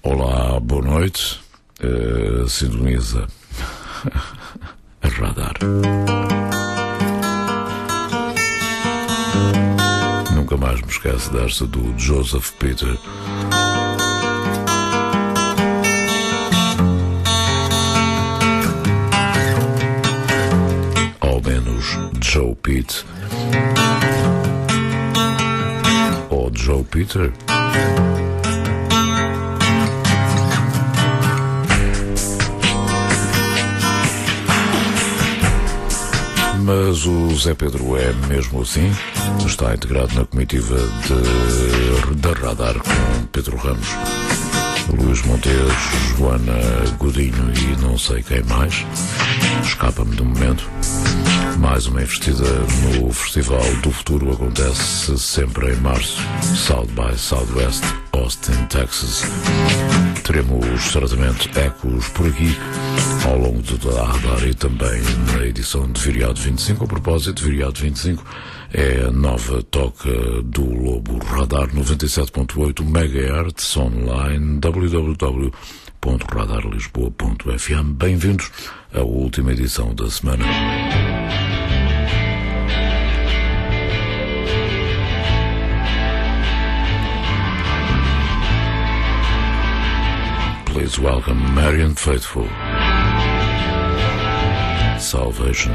Olá, boa noite. Sintoniza a Radar. Nunca mais me esqueço desta do Joseph Peter. Ao menos Joe Pete. Ou Joe Peter. Mas o Zé Pedro é mesmo assim? Está integrado na comitiva da Radar com Pedro Ramos, Luís Montes, Joana Godinho e não sei quem mais. Escapa-me do momento. Mais uma investida no Festival do Futuro acontece sempre em março. South by Southwest, Austin, Texas. Teremos certamente ecos por aqui ao longo da Radar e também na edição de Viriato 25. A propósito, Viriato 25 é a nova toca do Lobo Radar 97.8 MHz online www.radarlisboa.fm. Bem-vindos à última edição da semana. Please welcome Marian Faithfull. Salvation.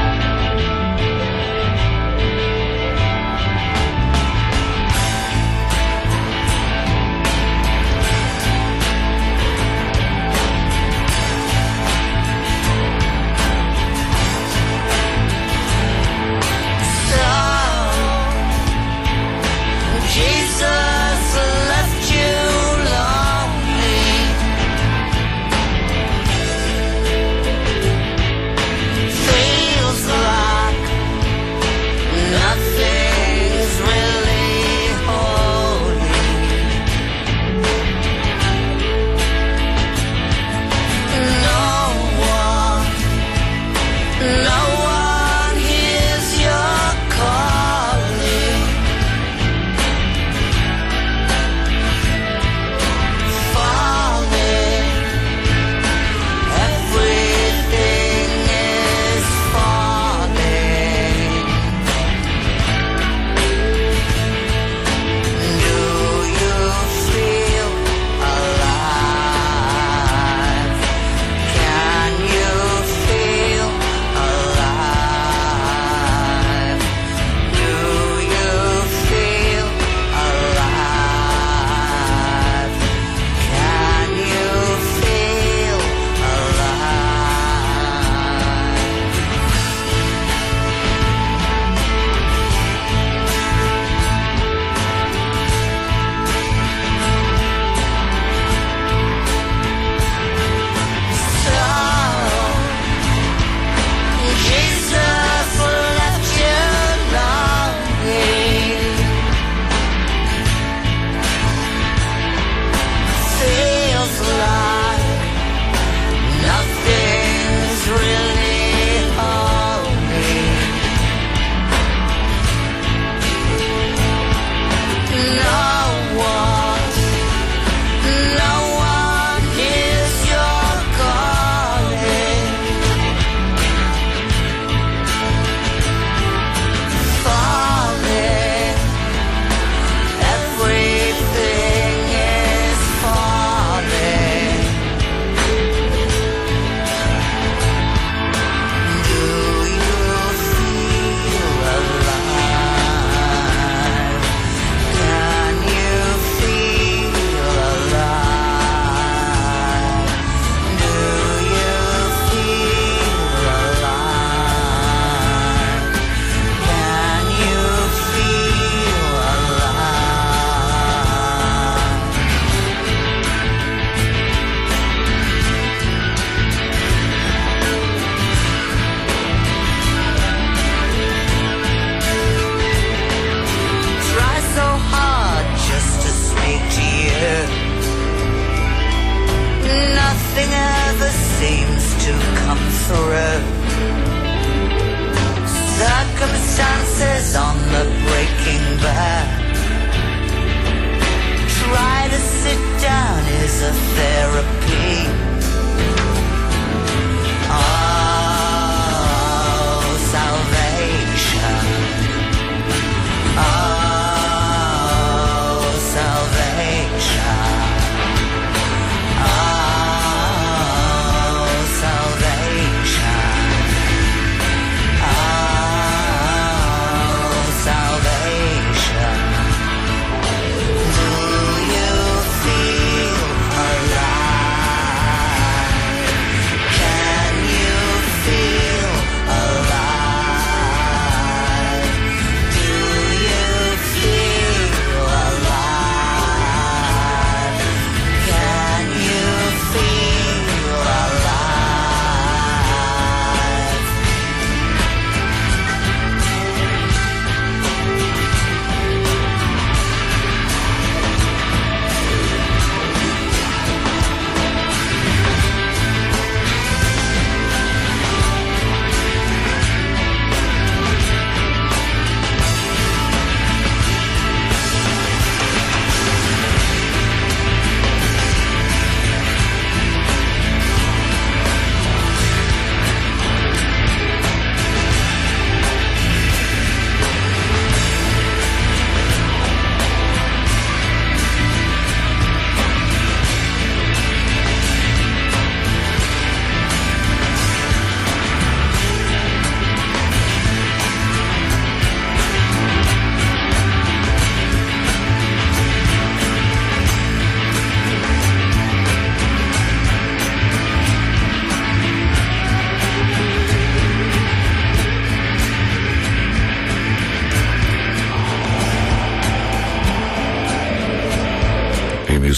Circumstances on the breaking back. Try to sit down is a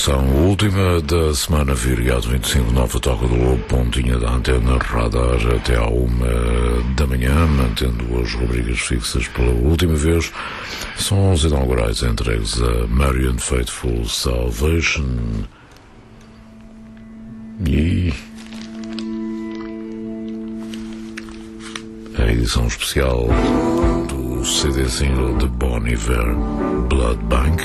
edição última da semana viriado 25, nova Toca do Lobo, pontinha da antena radar até à 1 da manhã, mantendo as rubricas fixas pela última vez. Sons inaugurais entregues a Marian Faithfull Salvation e a edição especial do CD single de Bon Iver, Blood Bank.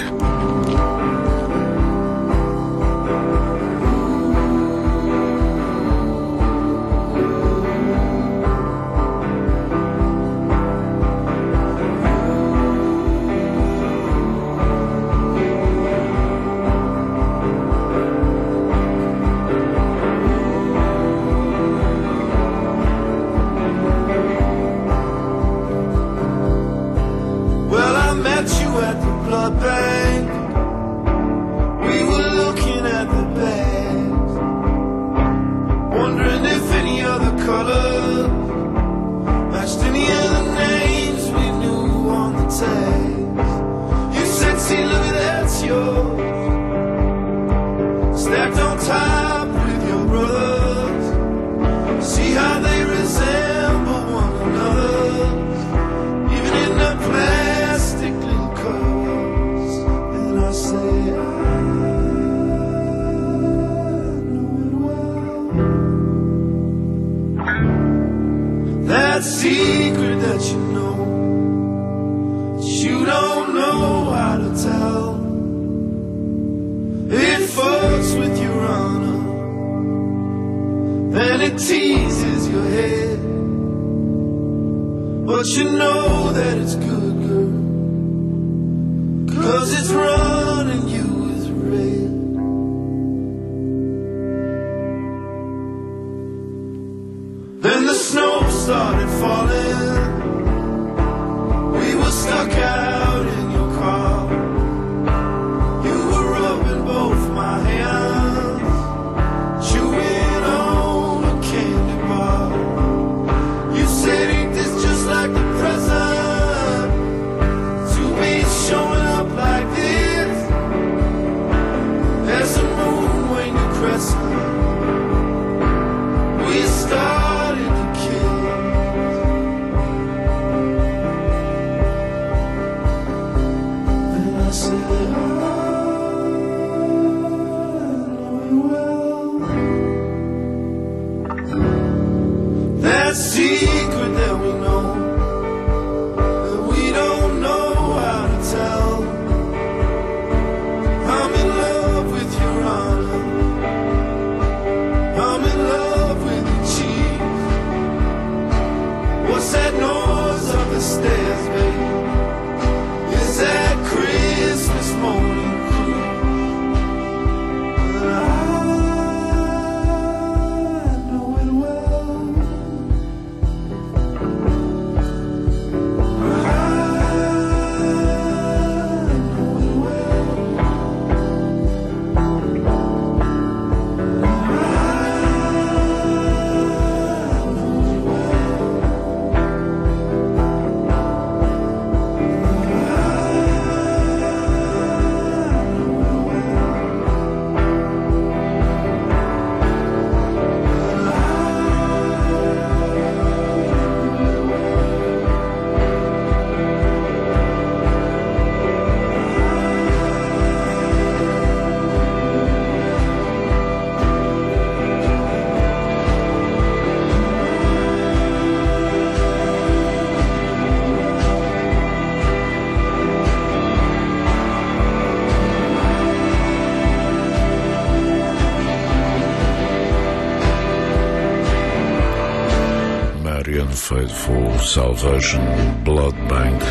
Faithfull Salvation, Blood Bank,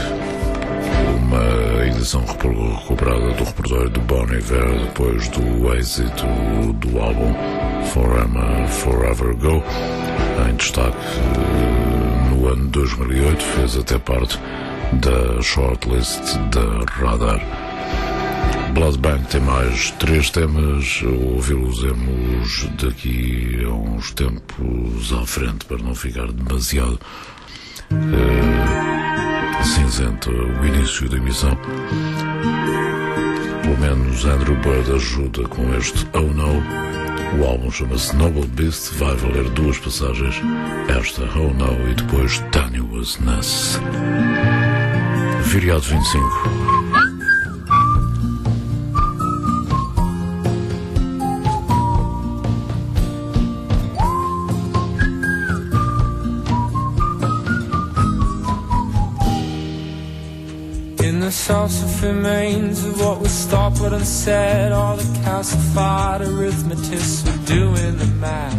uma edição recuperada do repertório de Bon Iver depois do êxito do álbum Forever Ago, em destaque no ano 2008, fez até parte da shortlist da Radar. Blood Bank tem mais 3 temas, ouvi-los daqui a uns tempos à frente para não ficar demasiado cinzento o início da emissão. O menos Andrew Bird ajuda com este Oh No. O álbum chama-se Noble Beast, vai valer duas passagens, esta Oh No e depois Tenuous Ness. Viriato 25. The sauce remains of what was thought but unsaid. All the calcified arithmetists were doing the math,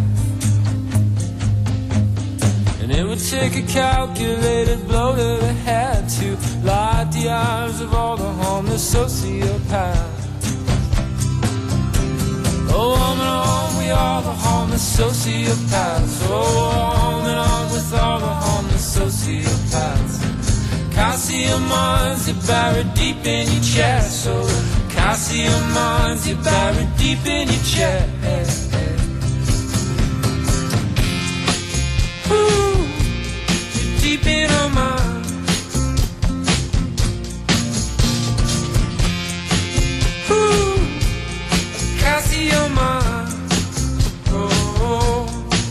and it would take a calculated blow to the head to light the eyes of all the homeless sociopaths. Oh, on and on, we are the homeless sociopaths. Oh, on and on with all the homeless sociopaths. Calcium mines are buried deep in your chest. So calcium mines are buried deep in your chest. Ooh, you're deep in our minds. Ooh, calcium mines. Oh,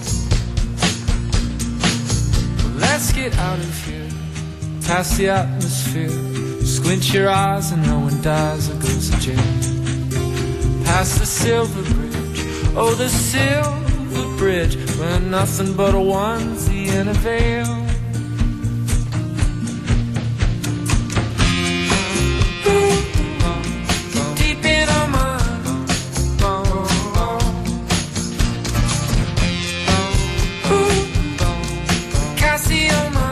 let's get out of here. Past the atmosphere, squint your eyes and no one dies or goes to jail. Past the silver bridge, oh the silver bridge, where nothing but a onesie and a veil. Deep in our minds. Calcium mines.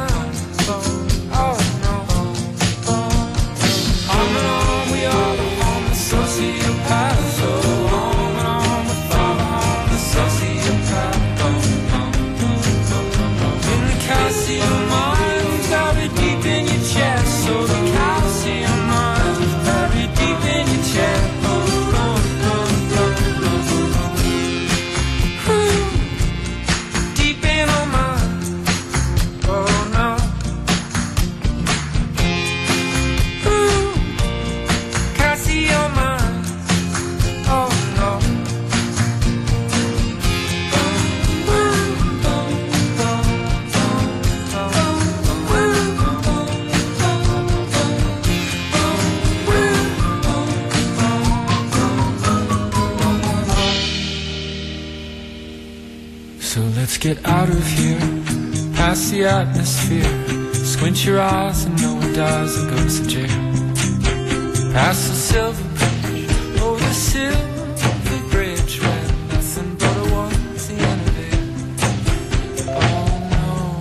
Get out of here, past the atmosphere. Squint your eyes and no one dies or goes to jail. Past the silver bridge, oh the silver bridge, where nothing but a onesie and a veil. Oh no,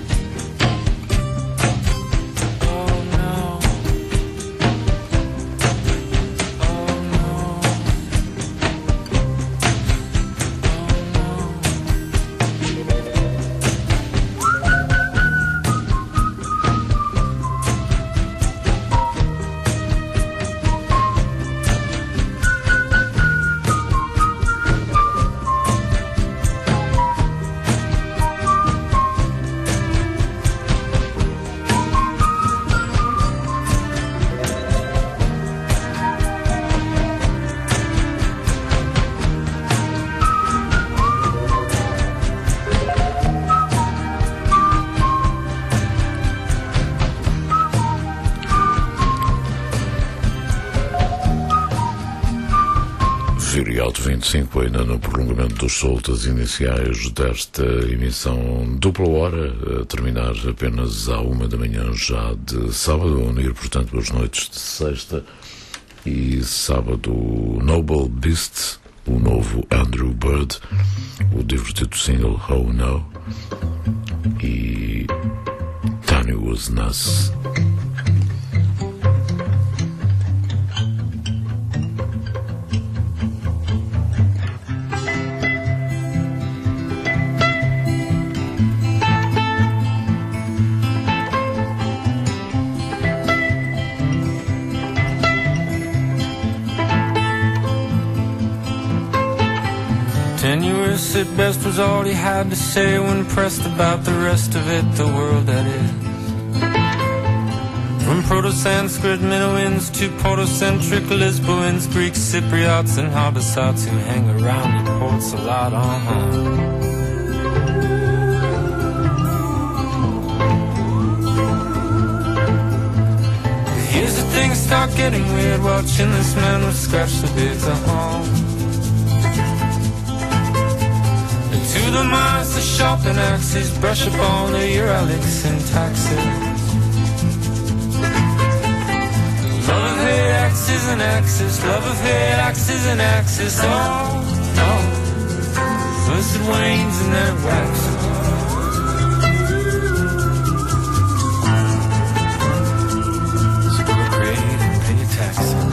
oh no, oh no. Viriato 25, ainda no prolongamento dos soltas iniciais desta emissão dupla hora, a terminar apenas à 1 da manhã já de sábado, a unir, portanto, as noites de sexta e sábado, Noble Beast, o novo Andrew Bird, o divertido single Oh No e Tenuous Ness. Tenuous at best was all he had to say when pressed about the rest of it, the world that is. From Proto-Sanskrit Minoans to Proto-centric Lisboans, Greek Cypriots and Habasats who hang around the ports a lot, Here's the thing, start getting weird, watching this man with scratch the beards, To the master sharpen axes, brush up all the Uralic syntaxes. Love of hate, axes and axes, love of hate, axes and axes, First it wanes and then it waxes. So procreate and pay your taxes.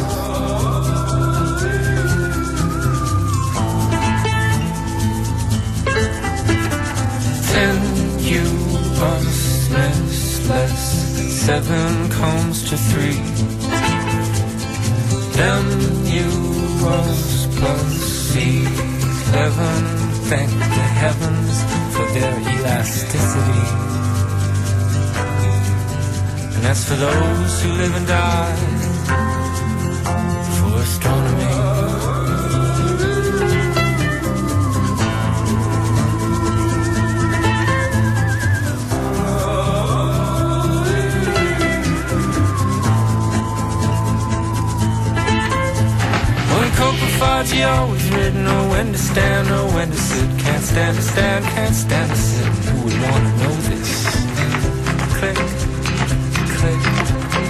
Less 7 comes to 3. M-U-S plus C11. Thank the heavens for their elasticity. And as for those who live and die for astronomy, you always read, know when to stand, know when to sit. Can't stand to stand, can't stand to sit. Who would want to know this? Click, click, click.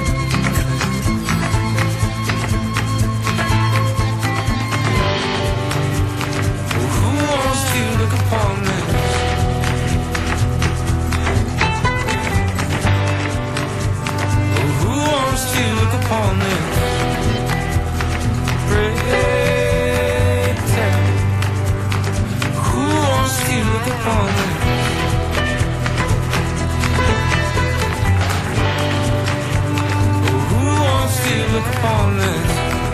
Well, who wants to look upon this? Well, who wants to look upon this? Look upon it. Oh, who wants to look upon this?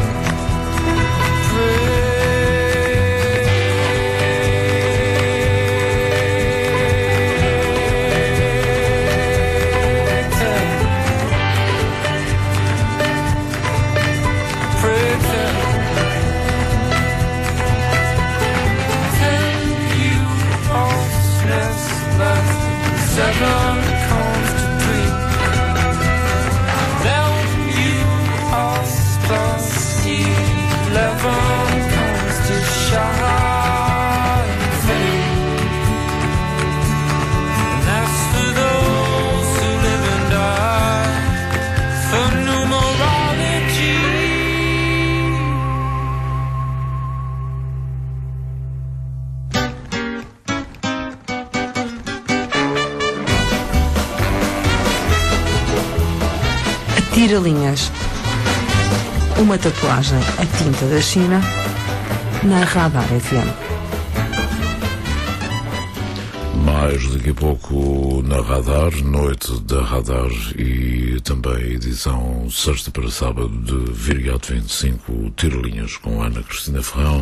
Tira-linhas. Uma tatuagem a tinta da China na Radar FM. Mais daqui a pouco na Radar, noite da Radar e também edição sexta para sábado de Viriato 25, Tira-linhas com Ana Cristina Ferrão.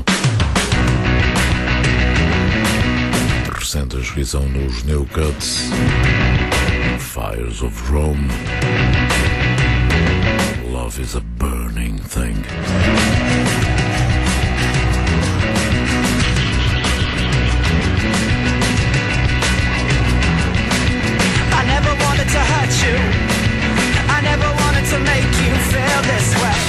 Recente inscrição nos New Cuts, Fires of Rome. Love is a burning thing. I never wanted to hurt you. I never wanted to make you feel this way.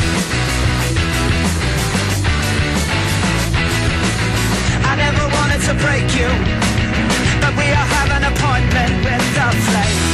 I never wanted to break you, but we all have an appointment with the flame.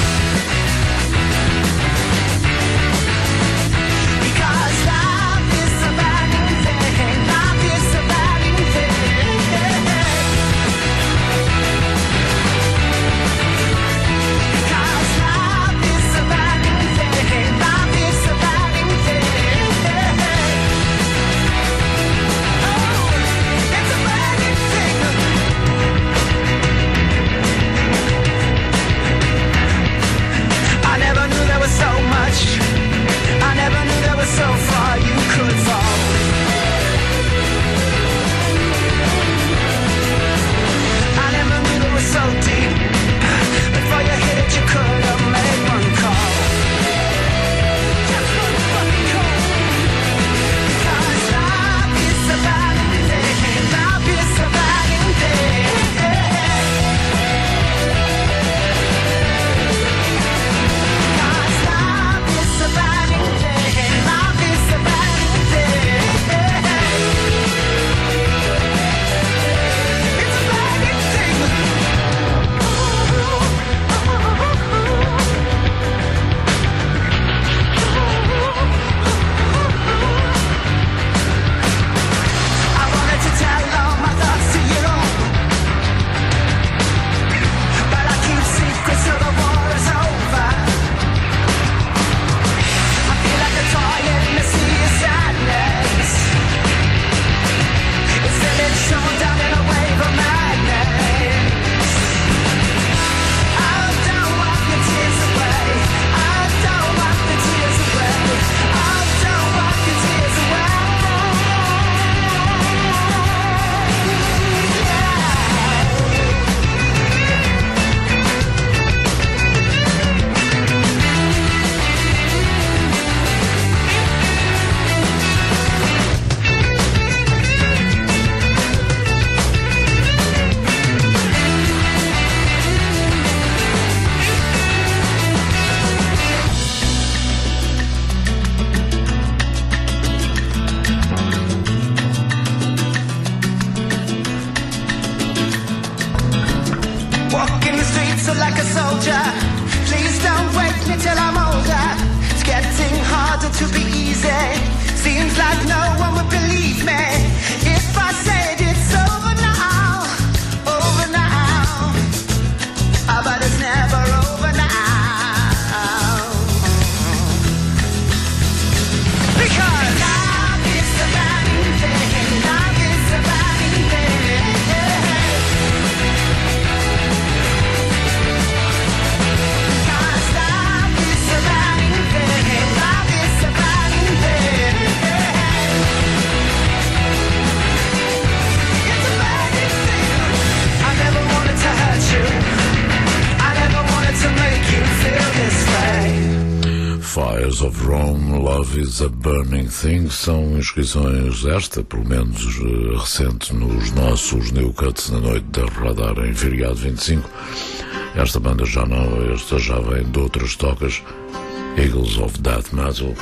Skies of Rome, Love is a Burning Thing. São inscrições, esta pelo menos recente, nos nossos New Cuts na noite da Radar em feriado 25. Esta banda já não, esta já vem de outras tocas. Eagles of Death Metal.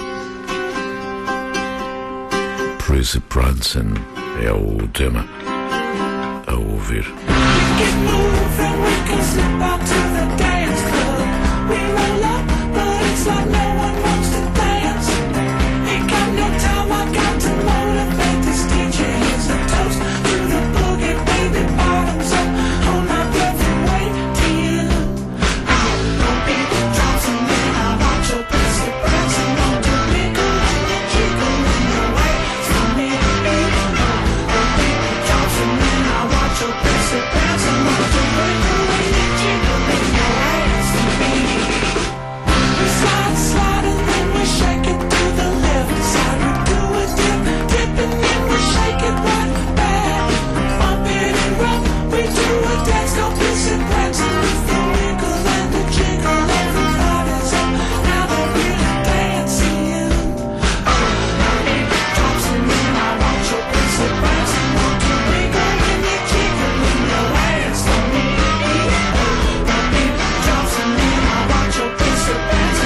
Prissy Prancin é o tema a ouvir. It's like no one wants to dance. Ain't got no time, I got to motivate this DJ. Here's a toast to the boogie, baby, bottoms up. Hold my breath and wait till you. Don't be Johnson, man, I want your pussy prancing. Want to wiggle and you jiggle in your ways for me. Don't be Johnson, man, I want your pussy prancing. Want to wiggle and you jiggle in your ways for me. Slide, slide, and then we shake it to the left side. We do a dip, dip, and then we shake it right back. Bump it and rock, we do a dance, go piss and prancing with the wiggle and the jiggle. Everybody's up, now they're really dancing. Drops and then I want your piss and prancing. Want to wiggle and you jiggle in your hands for me. Drops and then I want your piss and prancing.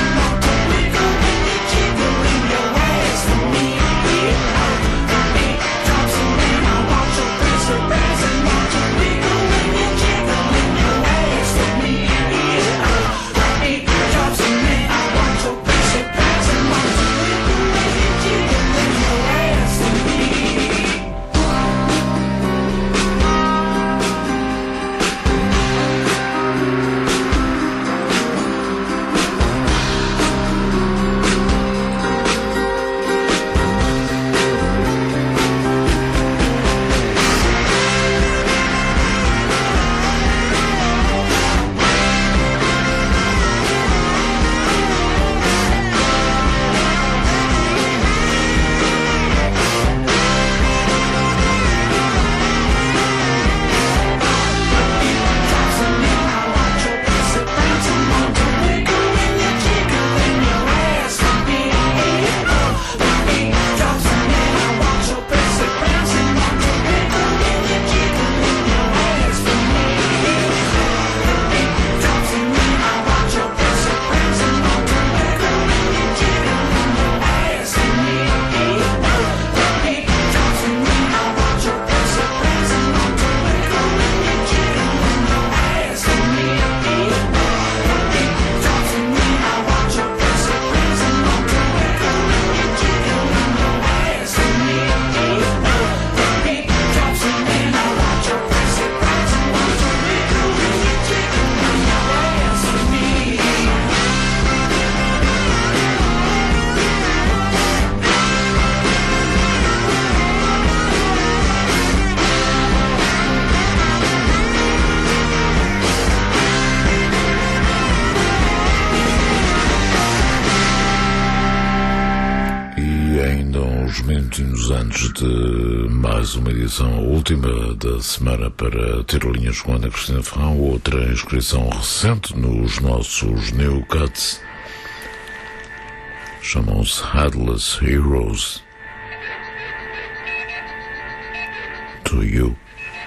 Antes de mais uma edição, a última da semana para Tirolinhas com Ana Cristina Ferrão, outra inscrição recente nos nossos New Cuts, chamam-se Headless Heroes. To You.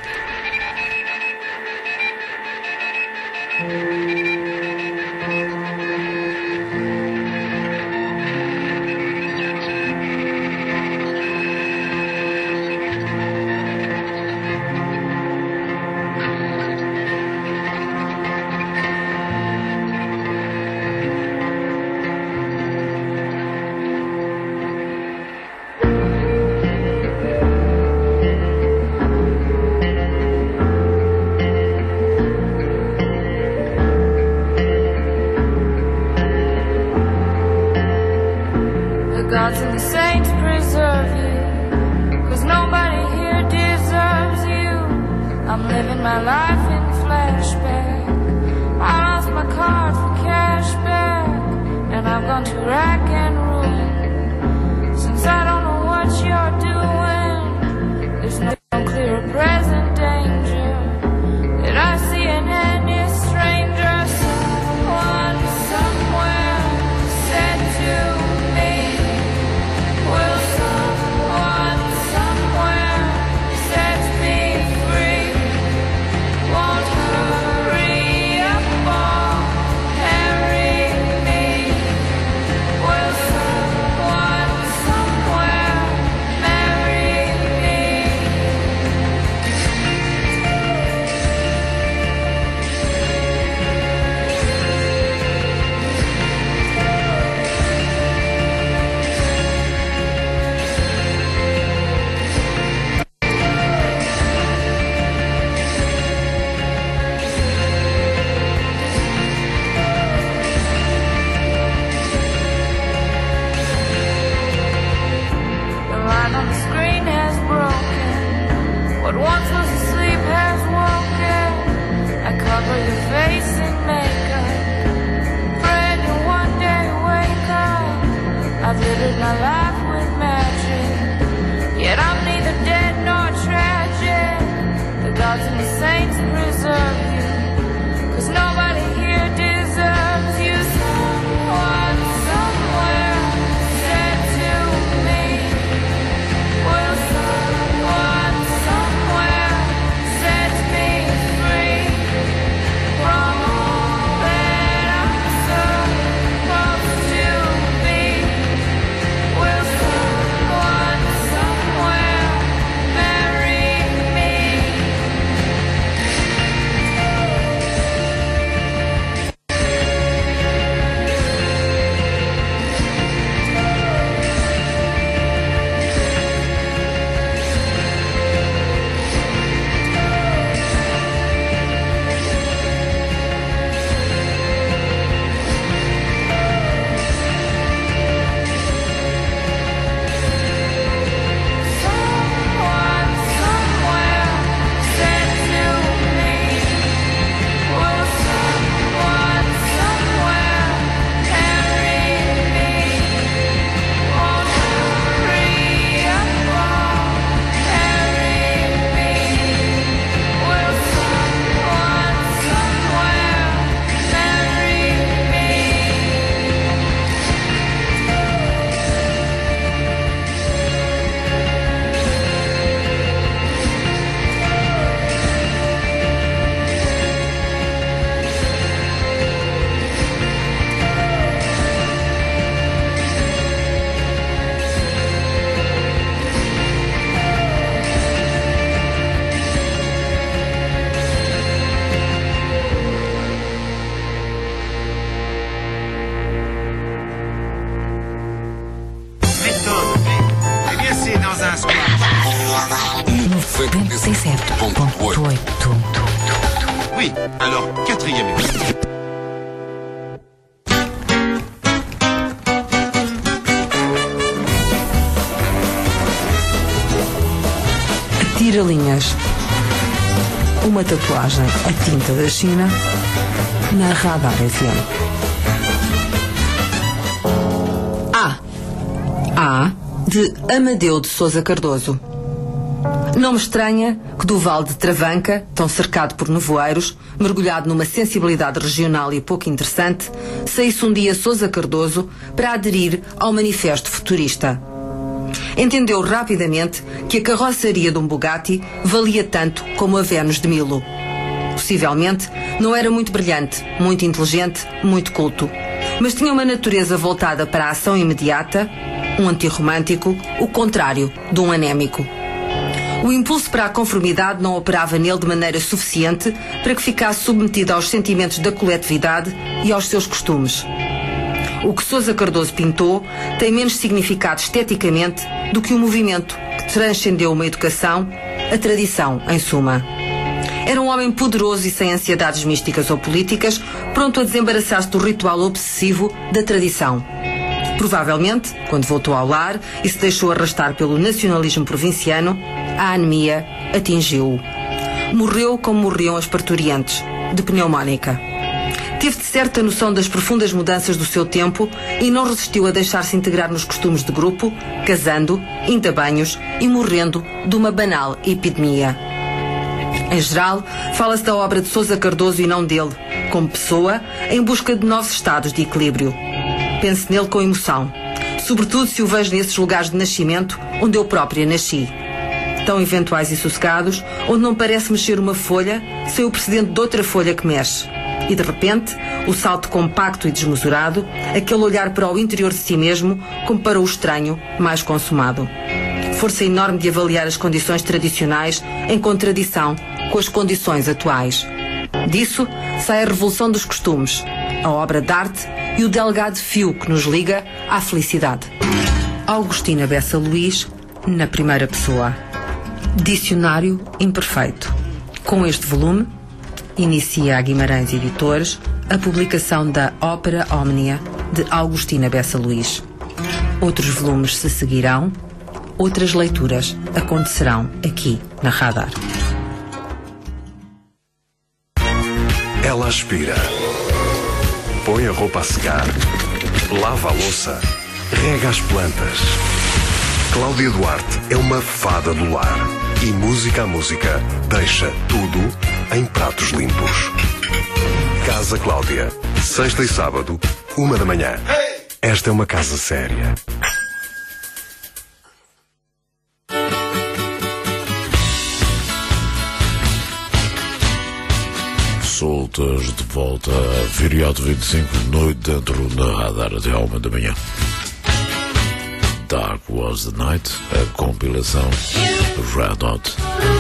gods and the saints preserve you, 'cause nobody here deserves you. I'm living my life in flashback. I lost my card for cashback, and I've gone to rack and ruin. Since I don't know what you're doing, there's no clear present danger that I see in any stranger. Someone somewhere said to has woken. I cover your face in makeup, praying you one day wake up. I've lived my life with magic, yet I'm neither dead nor tragic. The gods and the saints preserve you, 'cause nobody here deserves you. Someone somewhere said to me, will someone somewhere set me free from all that I'm supposed to be? Will someone somewhere marry me? Someone somewhere said to me, will someone somewhere marry me? Won't hurry up, won't marry me? Will someone somewhere marry me? Méthode. Eh bien, c'est dans un squat. 97.8. Oui, alors, quatrième épisode. Tira-linhas. Uma tatuagem a tinta da China na Radar FM. A de Amadeu de Sousa Cardoso. Não me estranha que do Vale de Travanca, tão cercado por nevoeiros, mergulhado numa sensibilidade regional e pouco interessante, saísse um dia Sousa Cardoso para aderir ao manifesto futurista. Entendeu rapidamente que a carroçaria de um Bugatti valia tanto como a Vênus de Milo. Possivelmente não era muito brilhante, muito inteligente, muito culto, mas tinha uma natureza voltada para a ação imediata, um antirromântico, o contrário de um anémico. O impulso para a conformidade não operava nele de maneira suficiente para que ficasse submetido aos sentimentos da coletividade e aos seus costumes. O que Sousa Cardoso pintou tem menos significado esteticamente do que o movimento que transcendeu uma educação, a tradição, em suma. Era um homem poderoso e sem ansiedades místicas ou políticas, pronto a desembaraçar-se do ritual obsessivo da tradição. Provavelmente, quando voltou ao lar e se deixou arrastar pelo nacionalismo provinciano, a anemia atingiu-o. Morreu como morriam as parturientes, de pneumónica. Teve de certa noção das profundas mudanças do seu tempo e não resistiu a deixar-se integrar nos costumes de grupo, casando, indo a banhos e morrendo de uma banal epidemia. Em geral, fala-se da obra de Sousa Cardoso e não dele, como pessoa, em busca de novos estados de equilíbrio. Penso nele com emoção, sobretudo se o vejo nesses lugares de nascimento onde eu própria nasci. Tão eventuais e sossegados, onde não parece mexer uma folha sem o precedente de outra folha que mexe. E de repente, o salto compacto e desmesurado, aquele olhar para o interior de si mesmo como para o estranho mais consumado. Força enorme de avaliar as condições tradicionais em contradição com as condições atuais. Disso sai a revolução dos costumes, a obra de arte e o delgado fio que nos liga à felicidade. Augustina Bessa Luís, na primeira pessoa. Dicionário imperfeito. Com este volume, inicia a Guimarães Editores a publicação da Ópera Omnia de Augustina Bessa Luís. Outros volumes se seguirão, outras leituras acontecerão aqui na Radar. Ela aspira, põe a roupa a secar, lava a louça, rega as plantas. Cláudia Duarte é uma fada do lar e música a música deixa tudo em pratos limpos. Casa Cláudia, sexta e sábado, 1 da manhã. Esta é uma casa séria. Soltas de volta a Viriato 25, noite dentro da radar até à 1 da manhã. Dark Was the Night, a compilação Red Hot.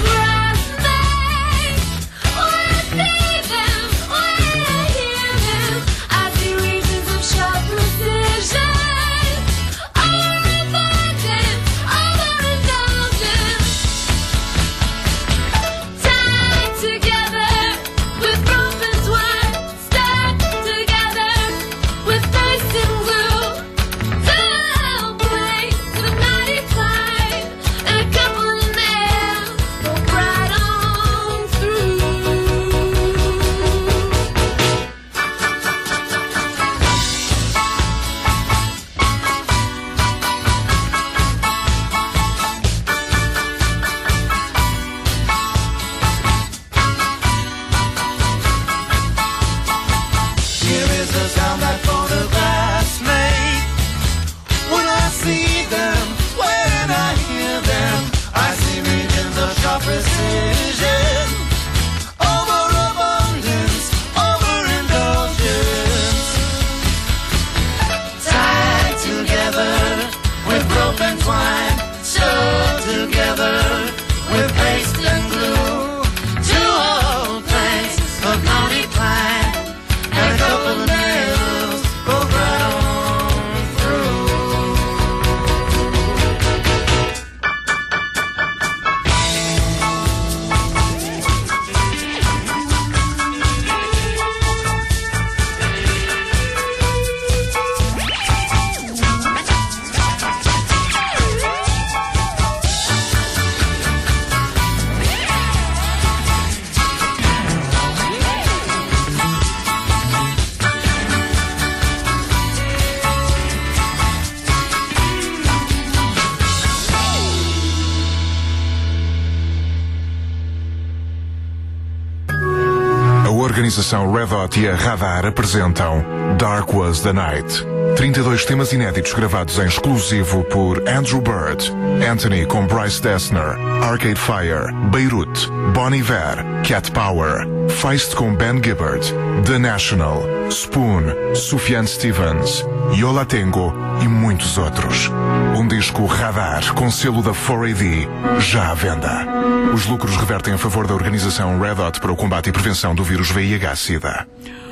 A organização Red Hot e a Radar apresentam Dark Was the Night. 32 temas inéditos gravados em exclusivo por Andrew Bird, Anthony com Bryce Dessner, Arcade Fire, Beirut, Bon Iver, Cat Power, Feist com Ben Gibbard, The National, Spoon, Sufjan Stevens, Yo La Tengo e muitos outros. Um disco Radar com selo da 4AD, já à venda. Os lucros revertem a favor da organização Red Hot para o combate e prevenção do vírus VIH-Sida.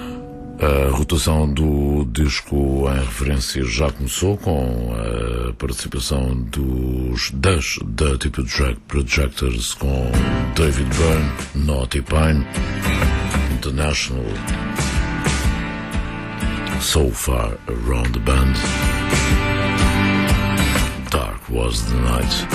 A rotação do disco em referência já começou com a participação dos Dirty Projectors com David Byrne, Naughty Pine, The National, So Far Around the Band, Dark Was the Night.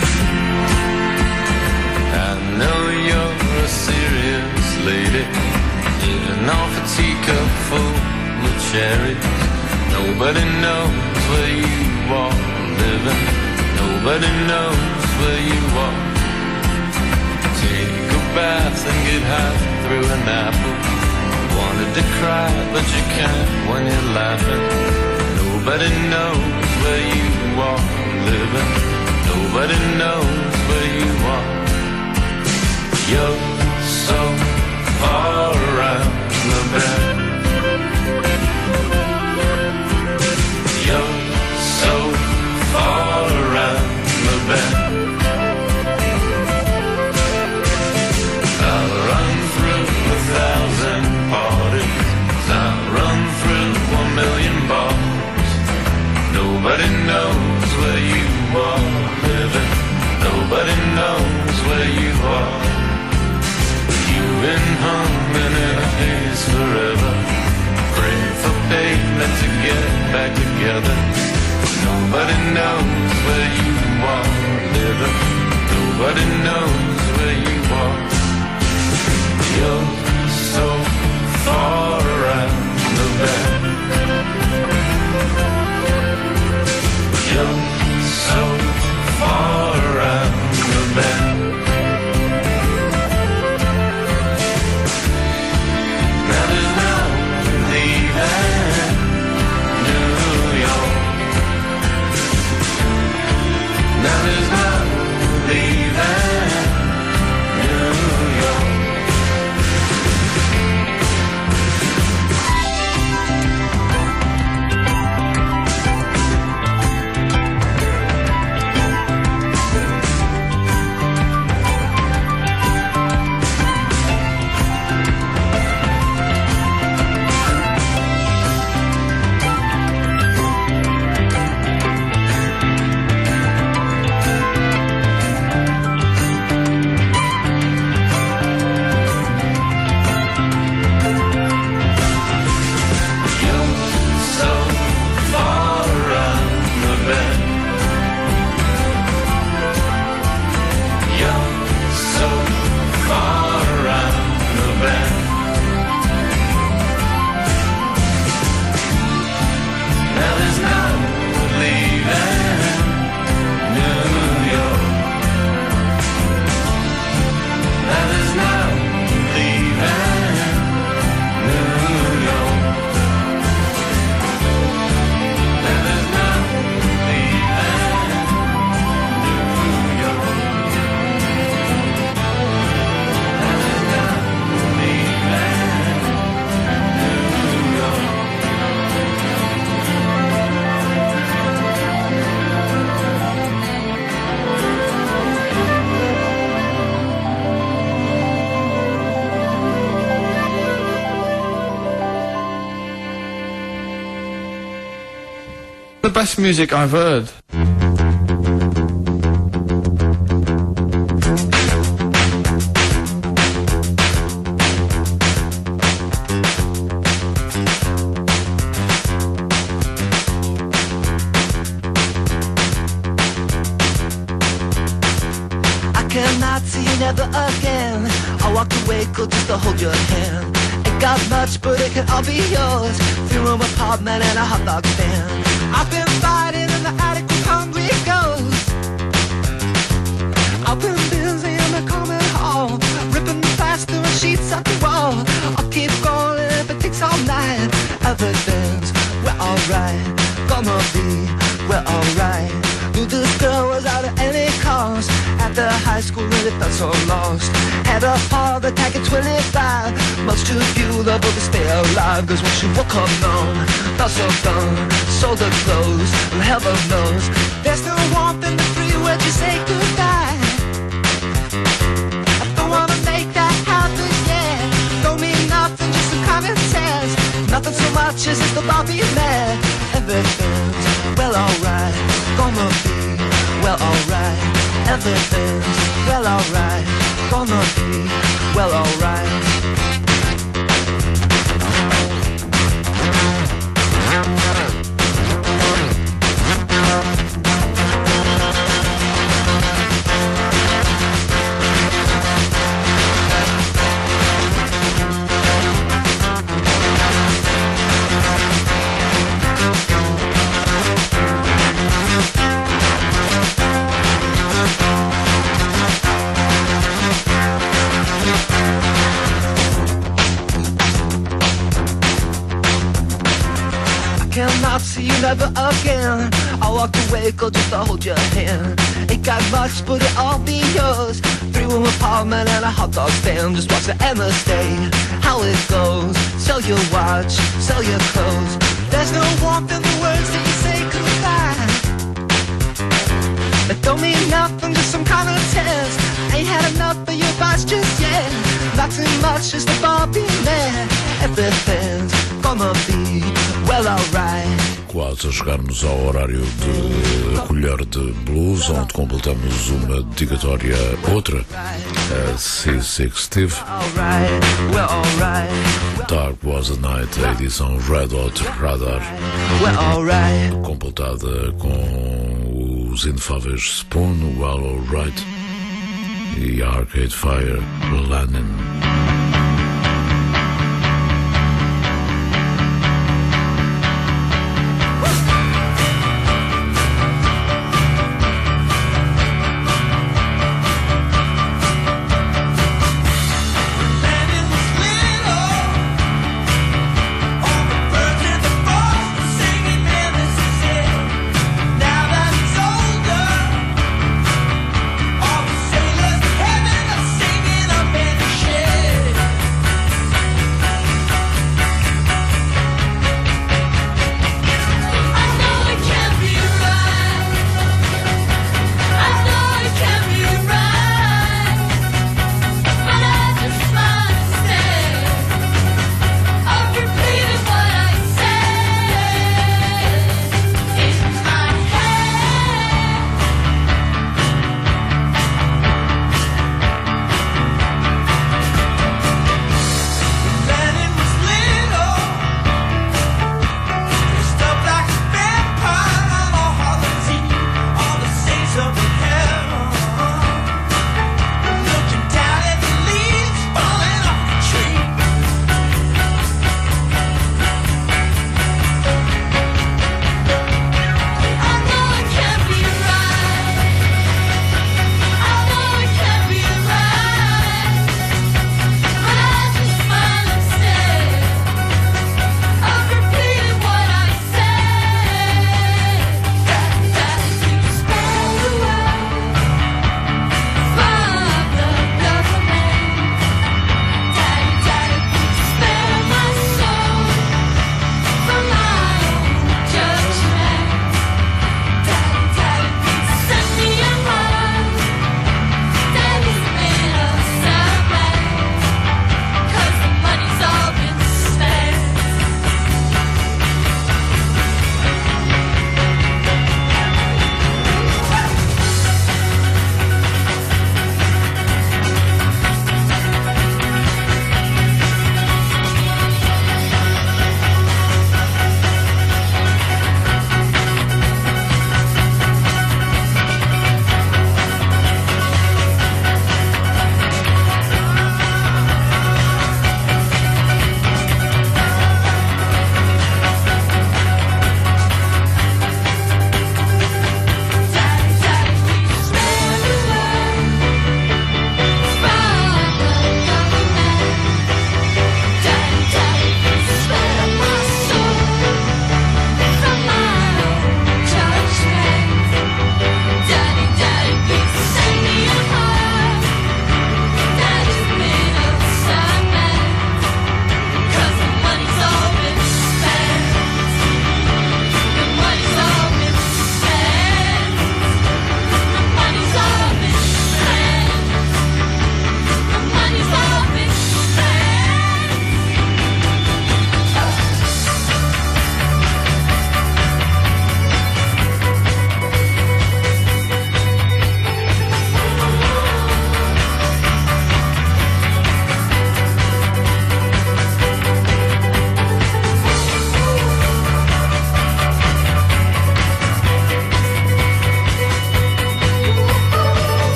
I know you're a serious lady, eating off a teacup full of cherries. Nobody knows where you are living. Nobody knows where you are. Take a bath and get high through an apple. Wanted to cry but you can't when you're laughing. Nobody knows where you are living. Nobody knows where you are. You're so far around the bend. You're so far around the bend. I'll run through 1,000 parties. I'll run through 1,000,000 bars. Nobody knows where you are living. Nobody knows where you are. You've been humming in a haze forever. Pray for pavement to get back together. Nobody knows where you are living. Nobody knows where you are. You're so best music I've heard. Cannot see you never again. I walked away, could just to hold your hand. Ain't got much, but it can all be yours. 3-room apartment and a hot dog stand. I've been fighting in the attic with hungry ghosts. I've been busy in the common hall, ripping the plaster and sheets off the wall. I'll keep going if it takes all night. Everything's, we're alright. Gonna be, we're alright. Knew this girl was out at any cost. After high school, really felt so lost. Had a heart attack at 25. Much too beautiful to stay alive. Cause when she woke up known, felt so gone. Sold her clothes, and heaven knows there's no warmth in the 3 words you say goodbye. I don't wanna make that happen, yeah. Don't mean nothing, just some common sense. Nothing so much as if the Bobby mad. Everything's, well alright. Gonna be, well alright. Everything's, well alright. Gonna be, well alright. Cannot see you never again. I walked away, go just to hold your hand. Ain't got much, but it all be yours. 3-room apartment and a hot dog stand. Just watch the endless day, how it goes. Sell your watch, sell your clothes. There's no warmth in the words that you say goodbye. It don't mean nothing, just some kind of test. Ain't had enough of your advice just yet. Not too much, just a Bobby man. Everything's gonna be well alright. Quase a chegarmos ao horário de colher de blues, onde completamos uma dedicatória outra, a C6 Steve. Dark Was the Night, a edição Red Hot Radar, completada com os inefáveis Spoon, Well Alright e Arcade Fire, Lennon. Share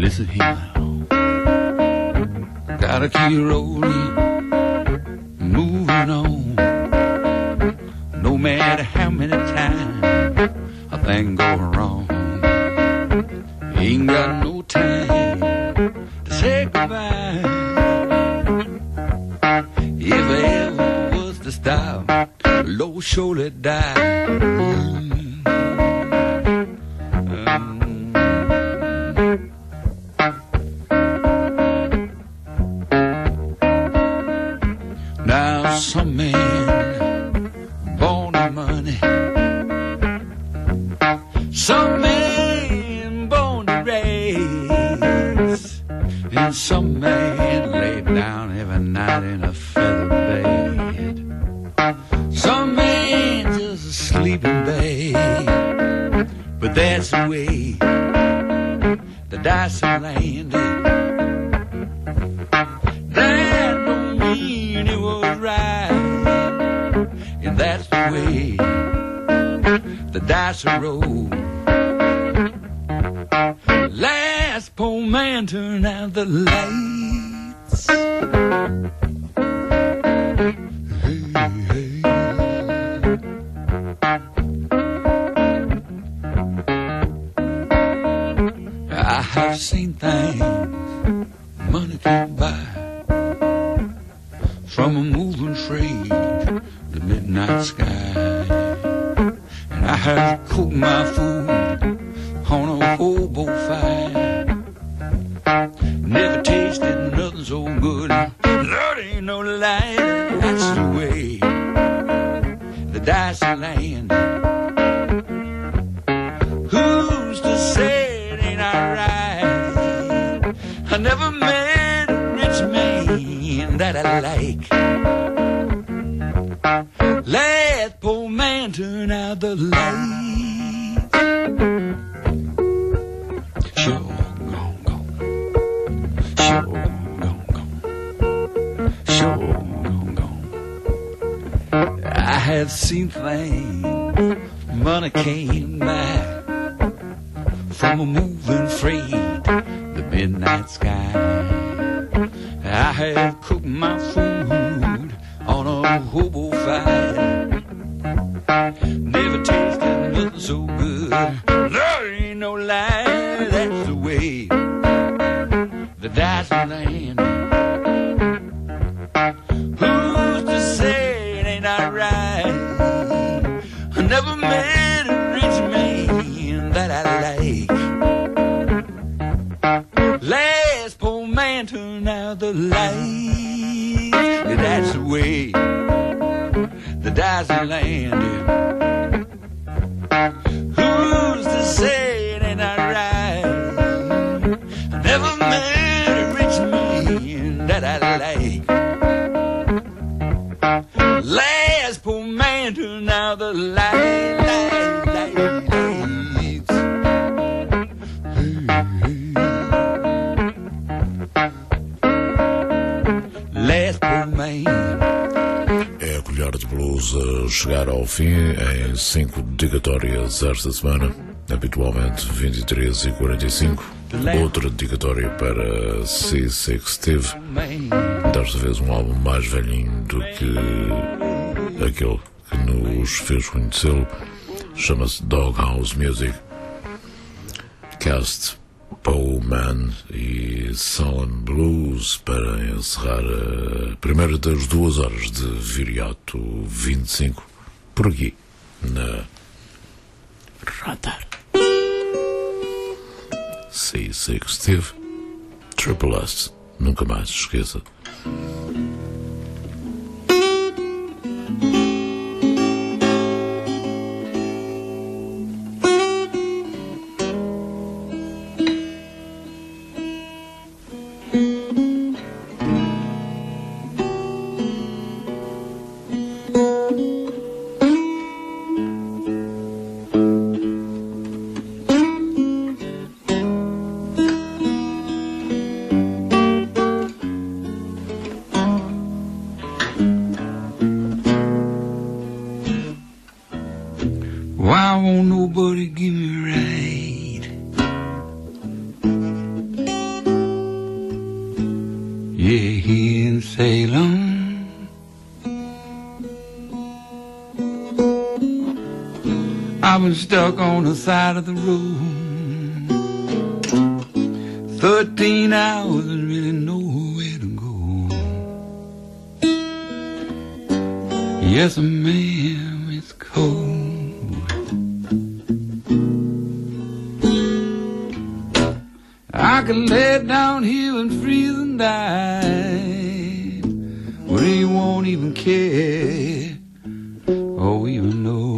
Listen here now. Gotta keep rolling, moving on. No matter how many times a thing go wrong, ain't got no time to say goodbye. If I ever was to stop, Lord surely die. Now some man born in money, some man born to race, and some man laid down every night in a feather bed. Some man just asleep in bed, but that's the way the dice are landed. That don't mean it was right, and that's the way the dice are rolled. Last poor man turned out the lights. I have seen things money can't buy, from a moving freight, the midnight sky. And I have cooked my food on a hobo fire. Never tasted nothing so good, Lord, ain't no lie. That's the way the dice are landed. Who's to say it ain't alright? I never met a rich man that I like. Last poor man turn out the light. Sure gone, gone. Sure gone, gone. Sure gone, gone. I have seen things money came back from a moving freight, the midnight sky. I have cooked my food on a hobo fire. Never tasted nothing so good, there ain't no lie. That's the way the dice are landed. Who's to say it ain't alright? I never met a rich man that I like. Last poor man turned out the light. That's the way the dice are landed. Who's to say it ain't alright? I never met a rich man that I like. Last poor man turned out the light. É a colher de blues a chegar ao fim em 5 dedicatórias esta semana, habitualmente 23h45. Outra dedicatória para C6 Steve, desta vez um álbum mais velhinho do que aquele que nos fez conhecê-lo. Chama-se Doghouse Music. Cast, Bowman e Solemn Blues para encerrar a primeira das 2 horas de Viriato 25 por aqui na Radar. C6 Steve, Triple S, nunca mais se esqueça. Salem. I've been stuck on the side of the road 13 hours and really nowhere to go. Yes, ma'am, it's cold. I could lay down here and freeze and die, but he won't even care or even know.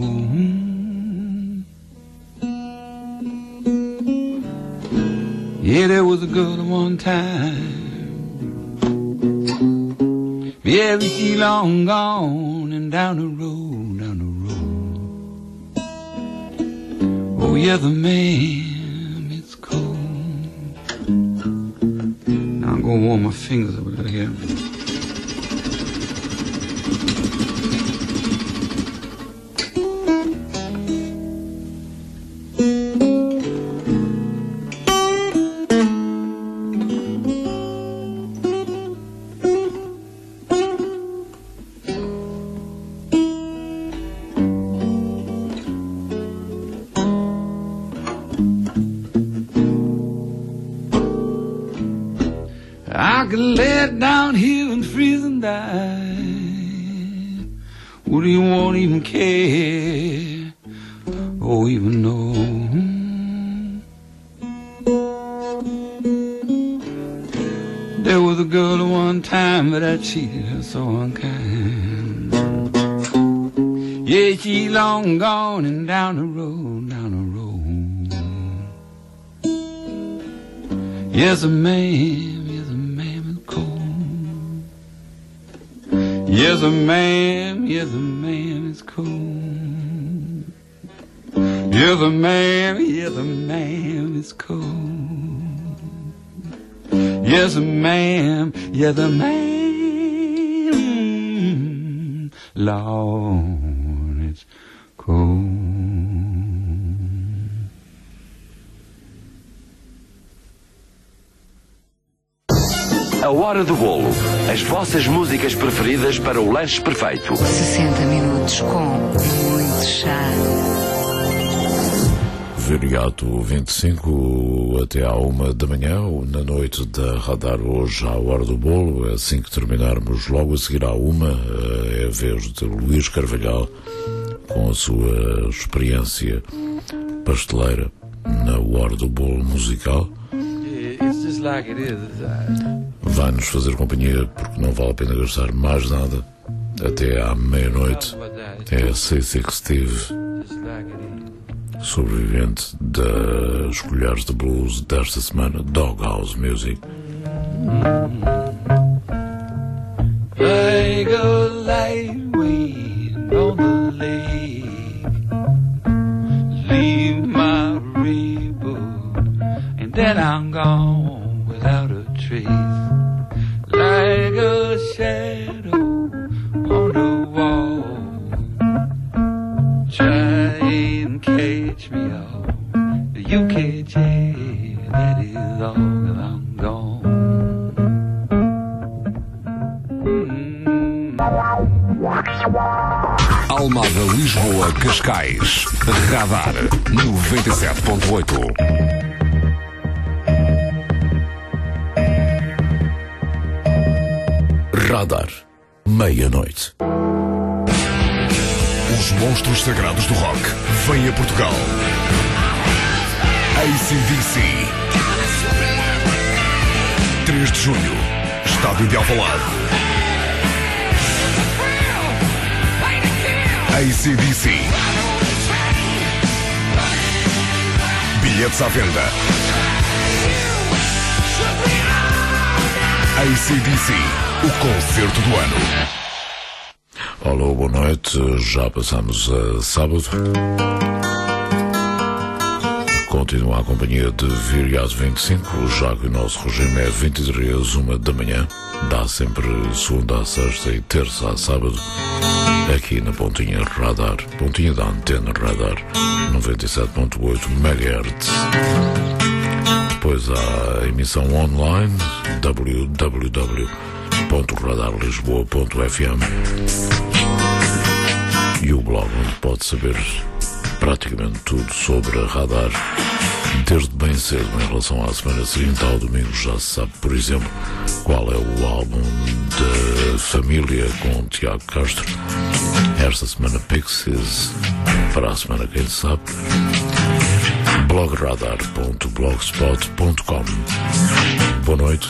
Yeah, there was a girl at one time. Yeah, but she long gone and down the road, down the road. Oh, yeah, the ma'am, it's cold. Now I'm gonna warm my fingers over here. I could lay down here and freeze and die. Would he won't even care or even know? There was a girl at one time, but I cheated her so unkind. Yeah, she long gone and down the road, down the road. Yes, a man. Yes, ma'am, it's cold. Yes, ma'am, it's cold. Yes, ma'am, Lord, it's cold. A Hora do Bolo. As vossas músicas preferidas para o lanche perfeito. 60 minutos com muito chá. Viriato 25 até à 1 da manhã, na noite da Radar, hoje à Hora do Bolo. Assim que terminarmos, logo a seguir à 1, é a vez de Luís Carvalhal, com a sua experiência pasteleira na Hora do Bolo musical. Vai-nos fazer companhia porque não vale a pena gastar mais nada até à meia-noite. É a C6 Steve, sobrevivente das colheres de blues desta semana, Doghouse Music. Like a light wind on the lake, leave my reboot and then I'm gone without a trace. Like a shadow on the wall, try and catch me all, but you can't change, that is all, 'cause I'm gone. Almada, Lisboa, Cascais. Radar 97.8. Radar, meia-noite. Os monstros sagrados do rock vêm a Portugal. AC/DC. 3 de junho, Estádio de Alvalade. AC/DC. Bilhetes à venda. AC/DC, o concerto do ano. Olá, boa noite. Já passamos a sábado. Continua a companhia de Viriato 25, já que o nosso regime é 23, 1 da manhã. Dá sempre segunda a sexta e terça a sábado, aqui na pontinha Radar, pontinha da antena Radar, 97.8 MHz. Depois há a emissão online, www.radar.pt. www.radarlisboa.fm e o blog onde pode saber praticamente tudo sobre a Radar, desde bem cedo em relação à semana seguinte. Ao domingo já se sabe, por exemplo, qual é o álbum da Família com Tiago Castro. Esta semana Pixies, para a semana quem sabe. blogradar.blogspot.com. Boa noite.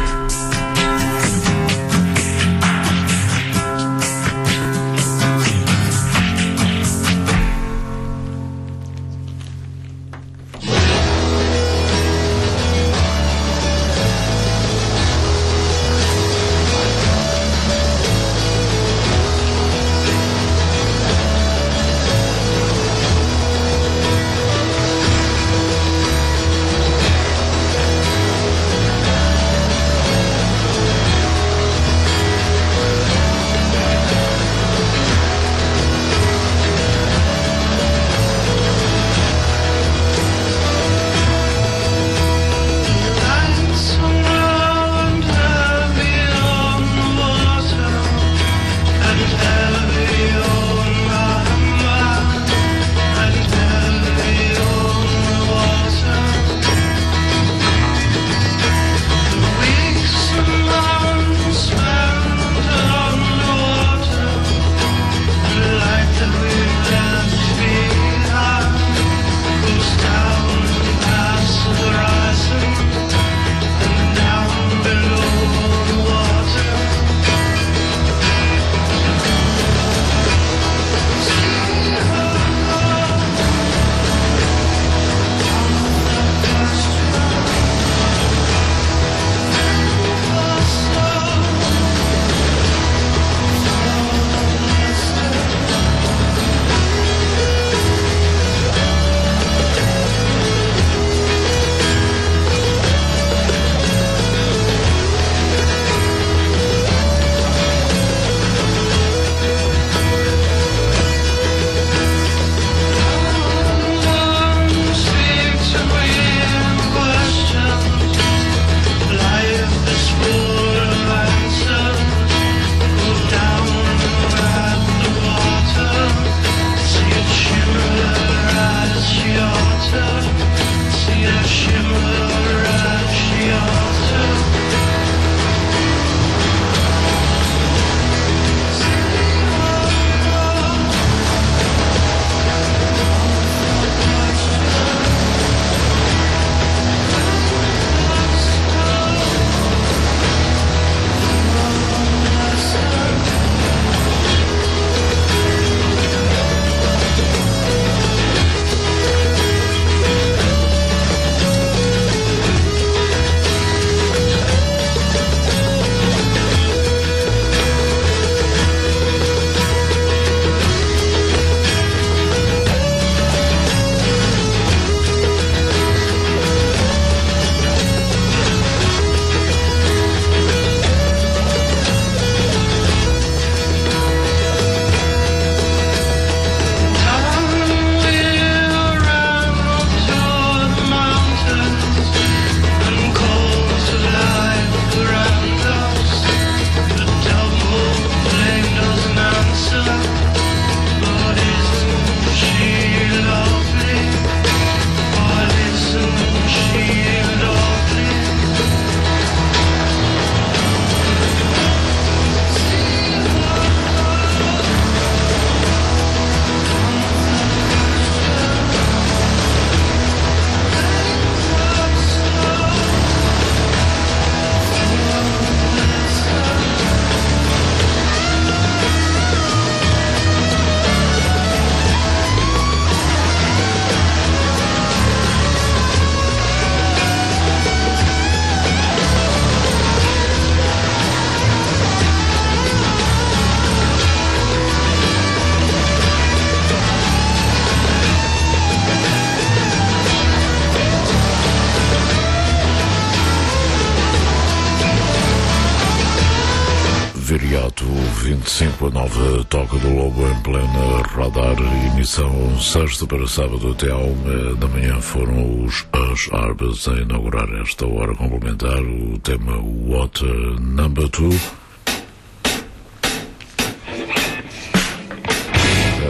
Viriato 25, a nova Toca do Lobo em plena Radar. Emissão sexta para sábado até à 1 da manhã. Foram os As Arbas a inaugurar esta hora complementar. O tema Water Number 2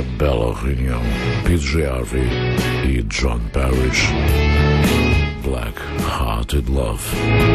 bela reunião. PJ Harvey e John Parrish. Black Hearted Love.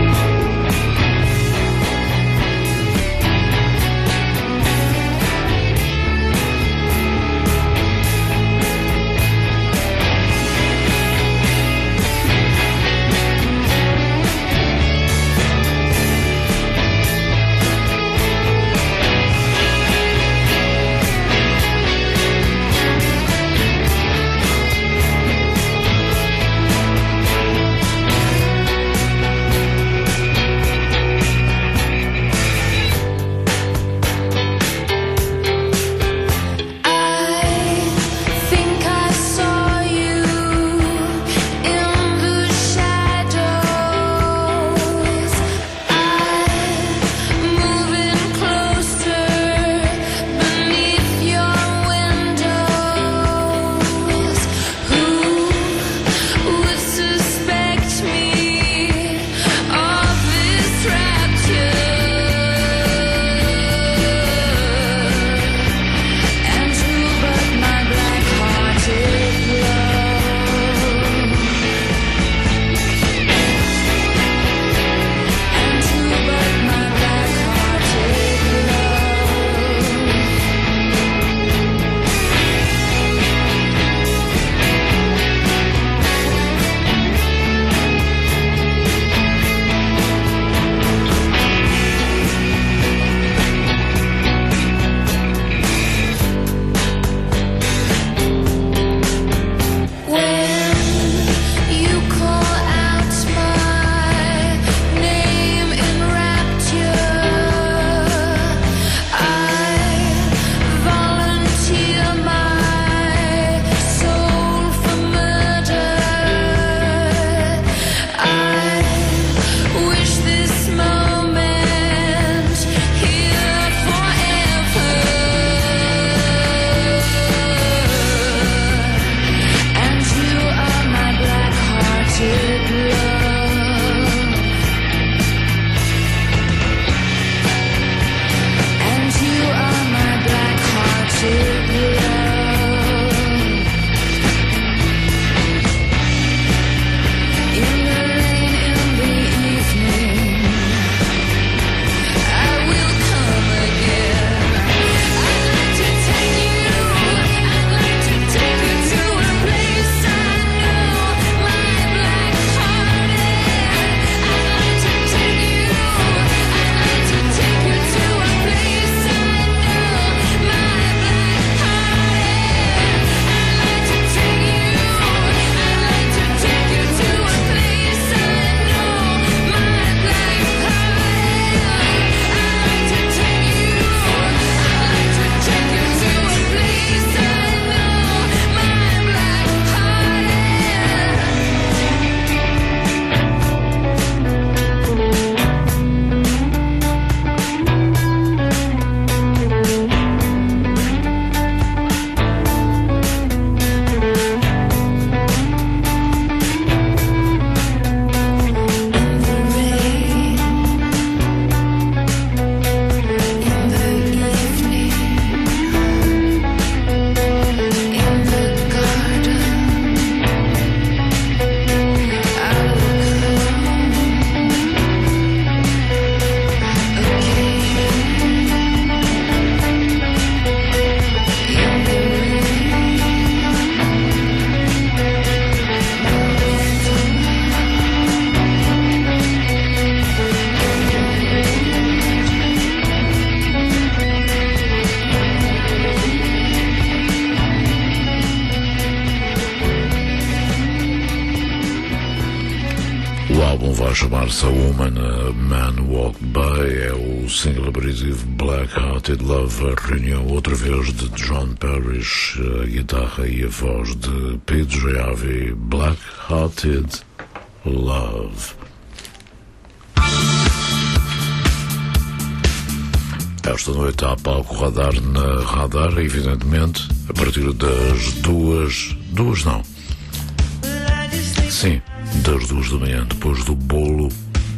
Vai chamar-se A Woman, A Man Walked By, é o single aperitivo Black Hearted Love, a reunião outra vez de John Parrish, a guitarra e a voz de PJ Harvey, Black Hearted Love. Esta noite há palco Radar na Radar, evidentemente, a partir das duas não. Sim, das 2 da manhã, depois do bolo,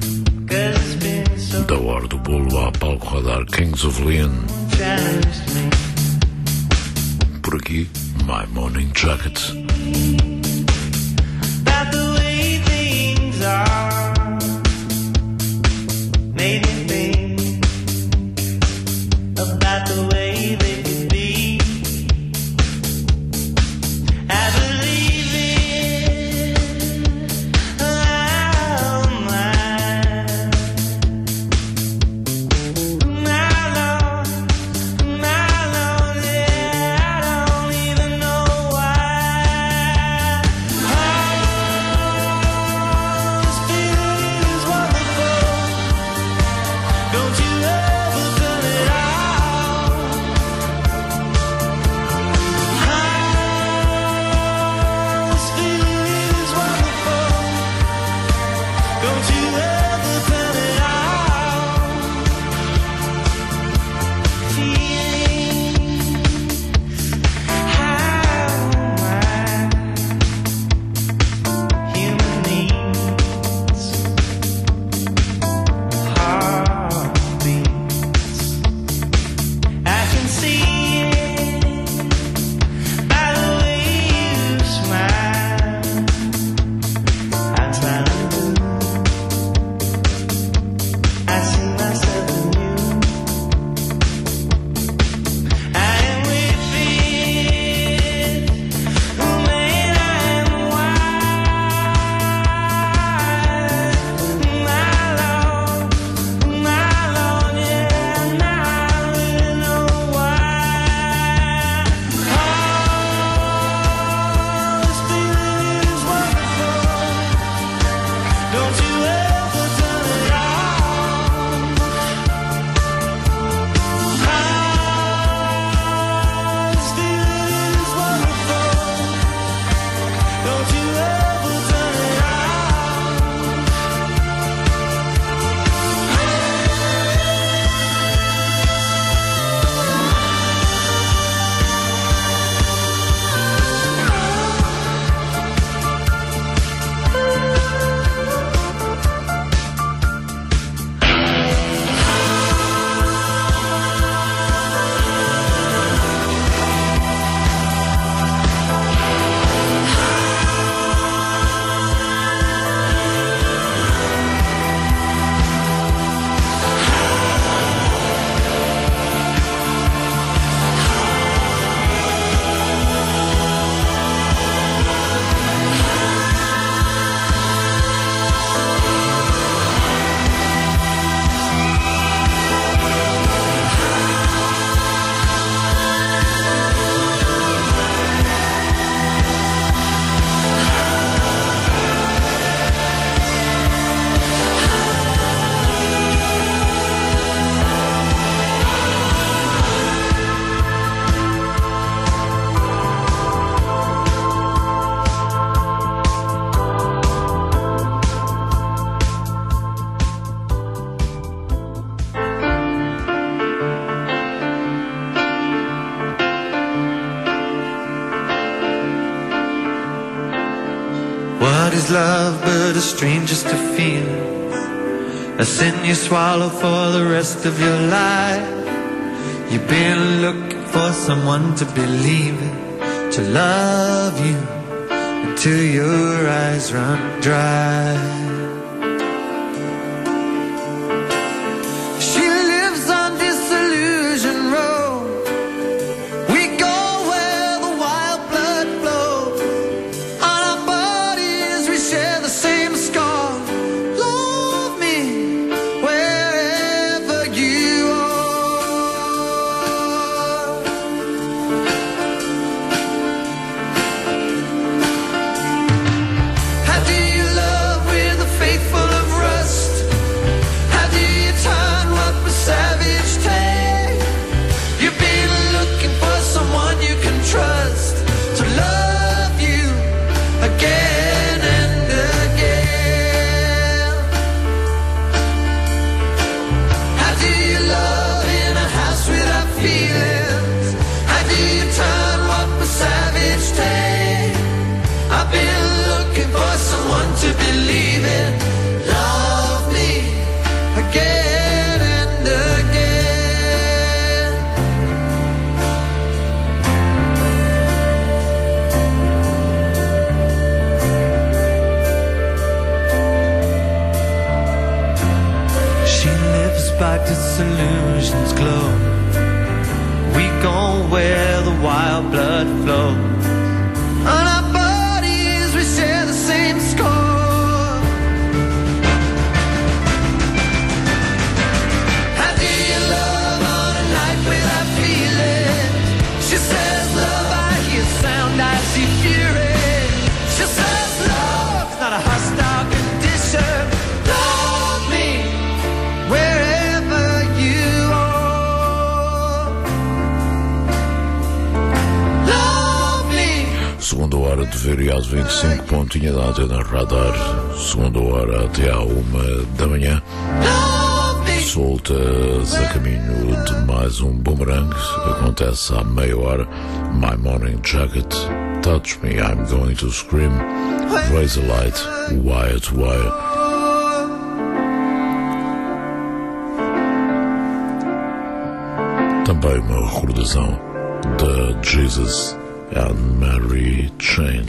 da hora do bolo, há palco Radar Kings of Leon. por aqui, My Morning Jacket. About the way things are, made me think about the way they could be. I believe it, oh my Lord, yeah, I don't even know why. This feeling is wonderful. Don't you ever turn it off. This feeling is wonderful. Don't you ever turn it off. Feeling how my human needs heartbeats. I can see it by the way you smile. I'm smiling too. I see myself in you. I am with it, who made I am wise. My Lord, yeah, now I really know why. This feeling is wonderful. Don't you ever turn it off. This feeling is wonderful. Don't you ever turn it What is love but a stranger's to feel? A sin you swallow for the rest of your life. You've been looking for someone to believe in, to love you until your eyes run dry. She lives on Disillusion Road. We go where the wild blood flows. On our bodies we share the same scar. Love me wherever you are. How do you love with our disillusions glow. We gon' where the wild blood flows. On our bodies we share the same score. How do you love on a night without feeling? She says love, I hear sound, I see fury. She says love's not a hostile condition. Love me wherever you are. Love me. Segunda hora de Viriato 25, pontinha da antena radar. Segunda hora até à 1 da manhã. Soltas a caminho de mais um boomerang. Acontece à meia hora. My Morning Jacket, Touch Me, I'm Going to Scream, Raise a Light, Wire to Wire. Também uma recordação de Jesus and Mary Chain.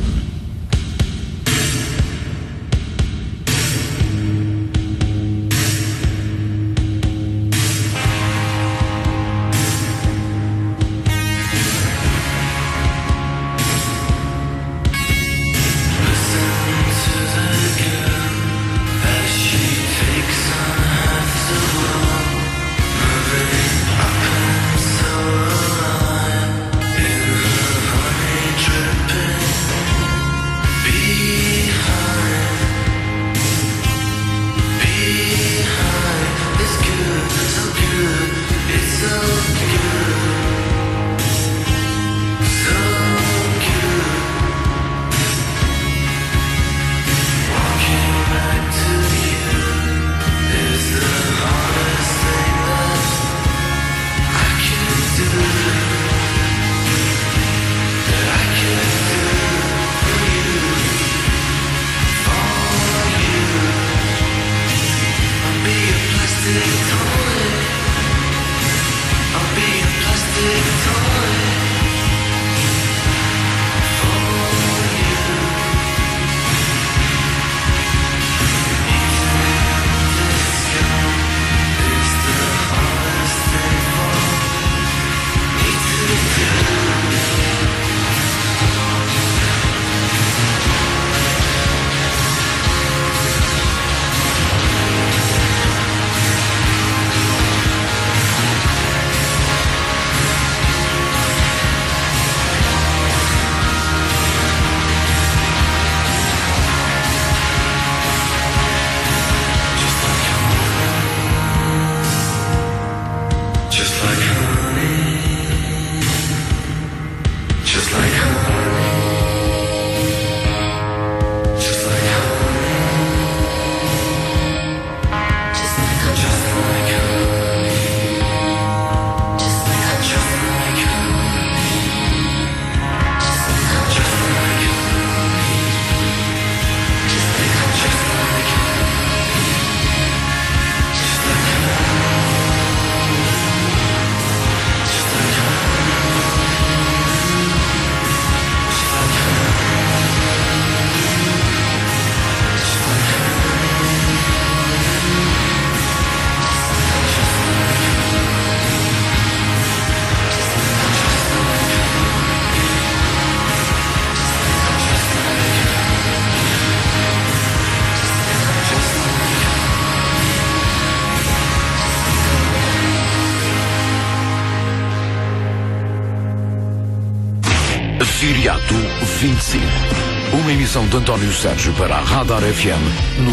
Viriato 25. Uma emissão de António Sérgio para a Radar FM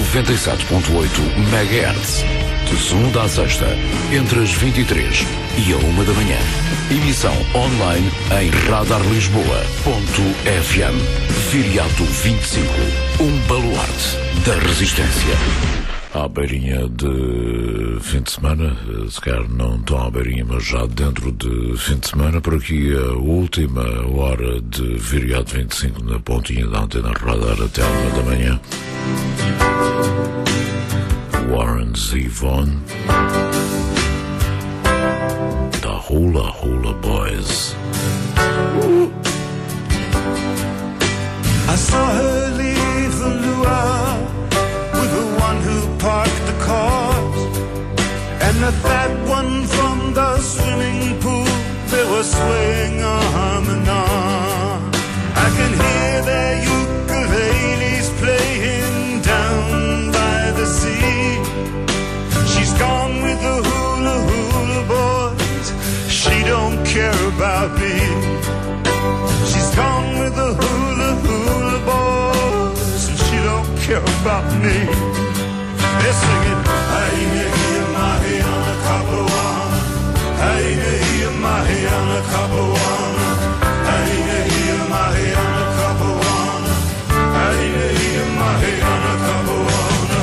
97.8 MHz. De segunda à sexta, entre as 23 e a 1 da manhã. Emissão online em radarlisboa.fm. Viriato 25. Um baluarte da resistência. À beirinha de fim de semana, se calhar não tão à beirinha, mas já dentro de fim de semana, por aqui a última hora de Viriato 25 na pontinha da antena radar até a 1 da manhã. Warren Zevon, da Hula Hula Boys. I saw her leave the luau with the one who parked the cars, and a fat one from the swimming pool. They were swaying arm in arm. I can hear their ukuleles playing down by the sea. She's gone with the hula hula boys. She don't care about me. She's gone with the hula hula boys, and she don't care about me. They're singing, Mahi on a Capuana. Mahi on a Capuana. Mahi on a Capuana. Mahi on a Capuana.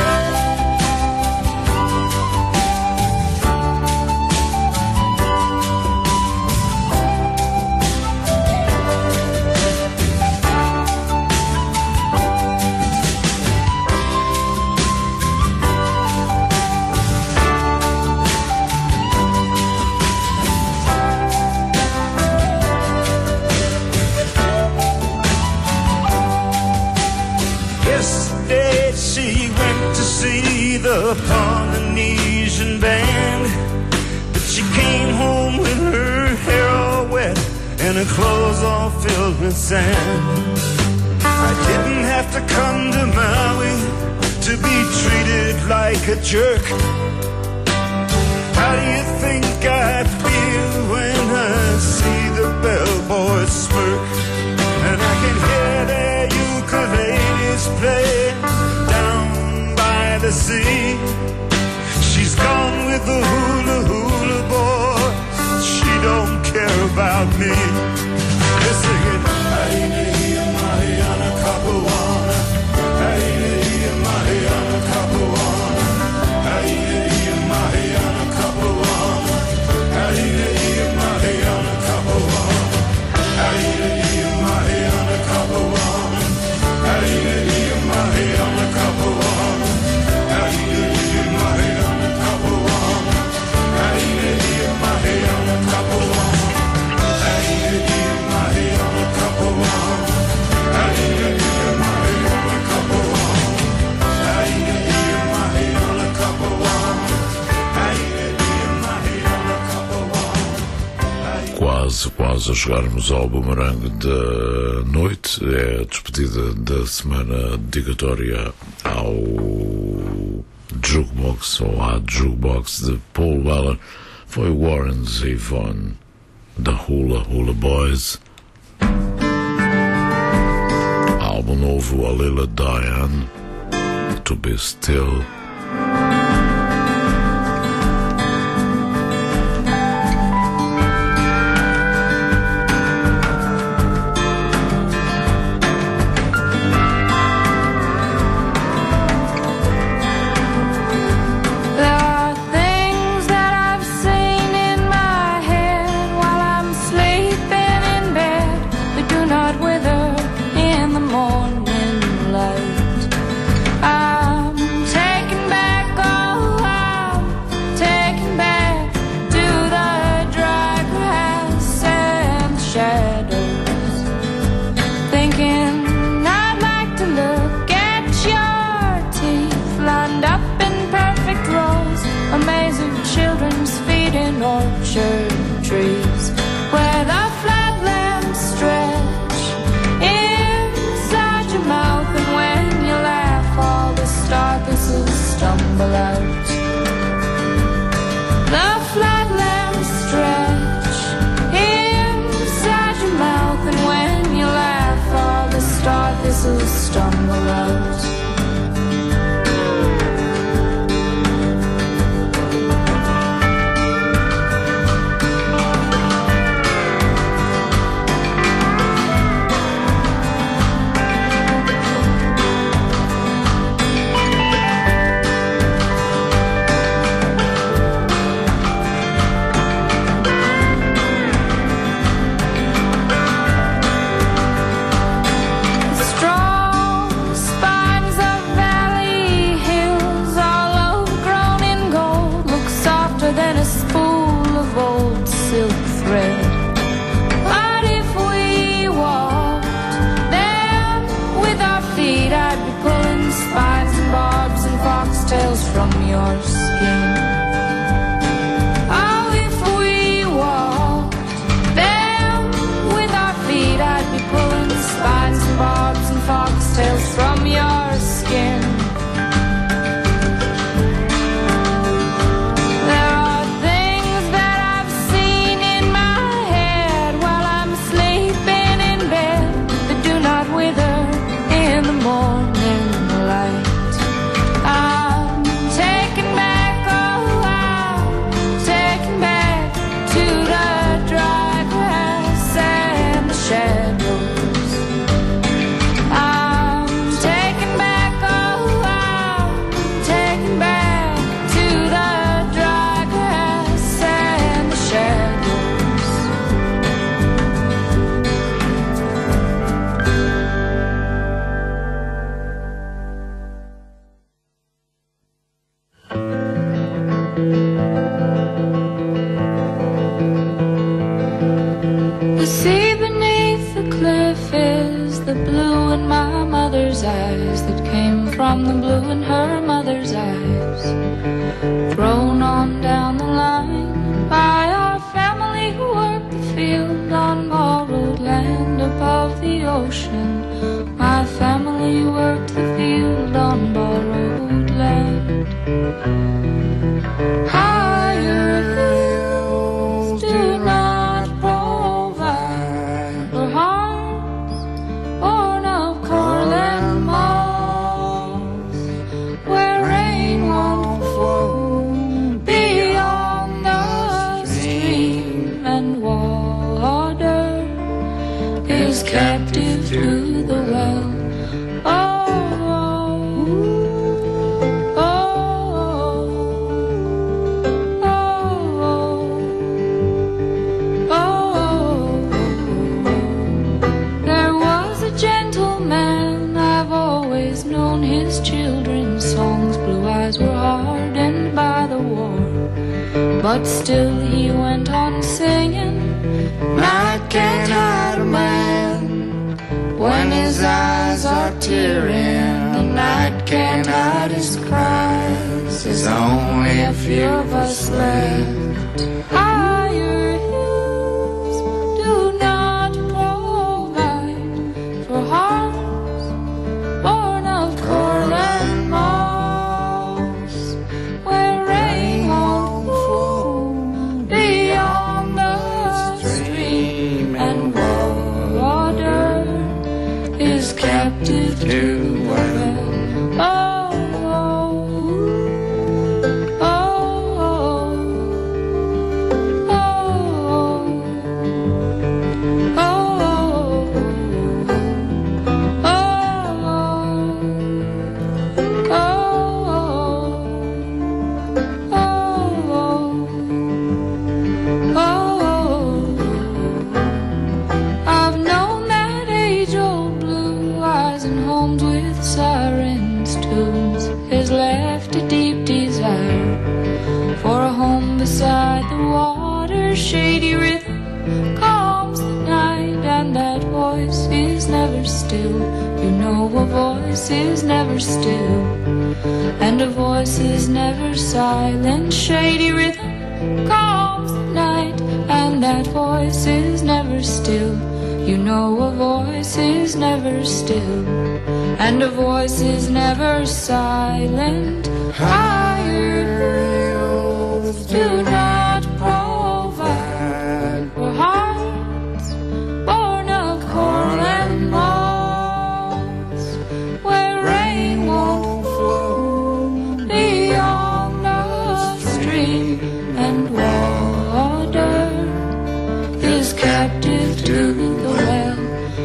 Yesterday she went to see the Polynesian band, but she came home with her hair all wet and her clothes all filled with sand. I didn't have to come to Maui to be treated like a jerk. How do you think I feel when I see the bellboys smirk? And I can hear their ukuleles play down by the sea. She's gone with the hula hula boys. She don't care about me. They're singing, Mahi on a Capuana. Mahi on a Capuana. Mahi on a Capuana. Mahi on a Capuana. Quase a chegarmos ao bumerangue da noite. É a despedida da semana dedicatória ao Jukebox, ou à Jukebox de Paul Weller. Foi Warren Zevon, da Hula Hula Boys. Álbum novo, a Lila Diane, To Be Still. Orchard trees where the flatlands stretch inside your mouth, and when you laugh all the star thistles stumble out. The flatlands stretch inside your mouth, and when you laugh all the star thistles stumble out. in her mother's eyes. Thrown on down the line by our family who worked the field on borrowed land above the ocean. My family worked the field on borrowed land. Higher hills do not provide for hearts born of coral and moss, where rain won't flow beyond the stream, and water is captive to the well. But still he went on singing. Night can't hide a man when his eyes are tearing. The night can't hide his cries. There's only a few of us left. Higher hills do not provide for hearts born of coral and moss, where rain won't flow beyond the stream, and water is captive to the well. Shady rhythm calms the night, and that voice is never still. You know a voice is never still, and a voice is never silent. Shady rhythm calms the night, and that voice is never still. You know a voice is never still, and a voice is never silent. Higher hills do not provide for hearts born of coral and moss, where rain won't flow beyond the stream, and water is captive to the well.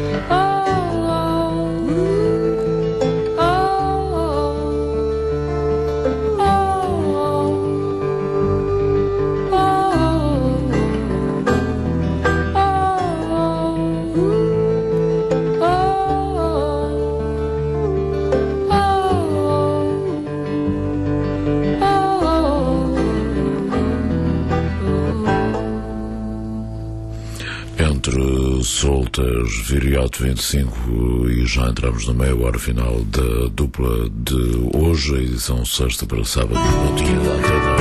Entre soltas, Viriato 25 e já entramos na meia hora final da dupla de hoje, a edição sexta para sábado, na pontinha da antena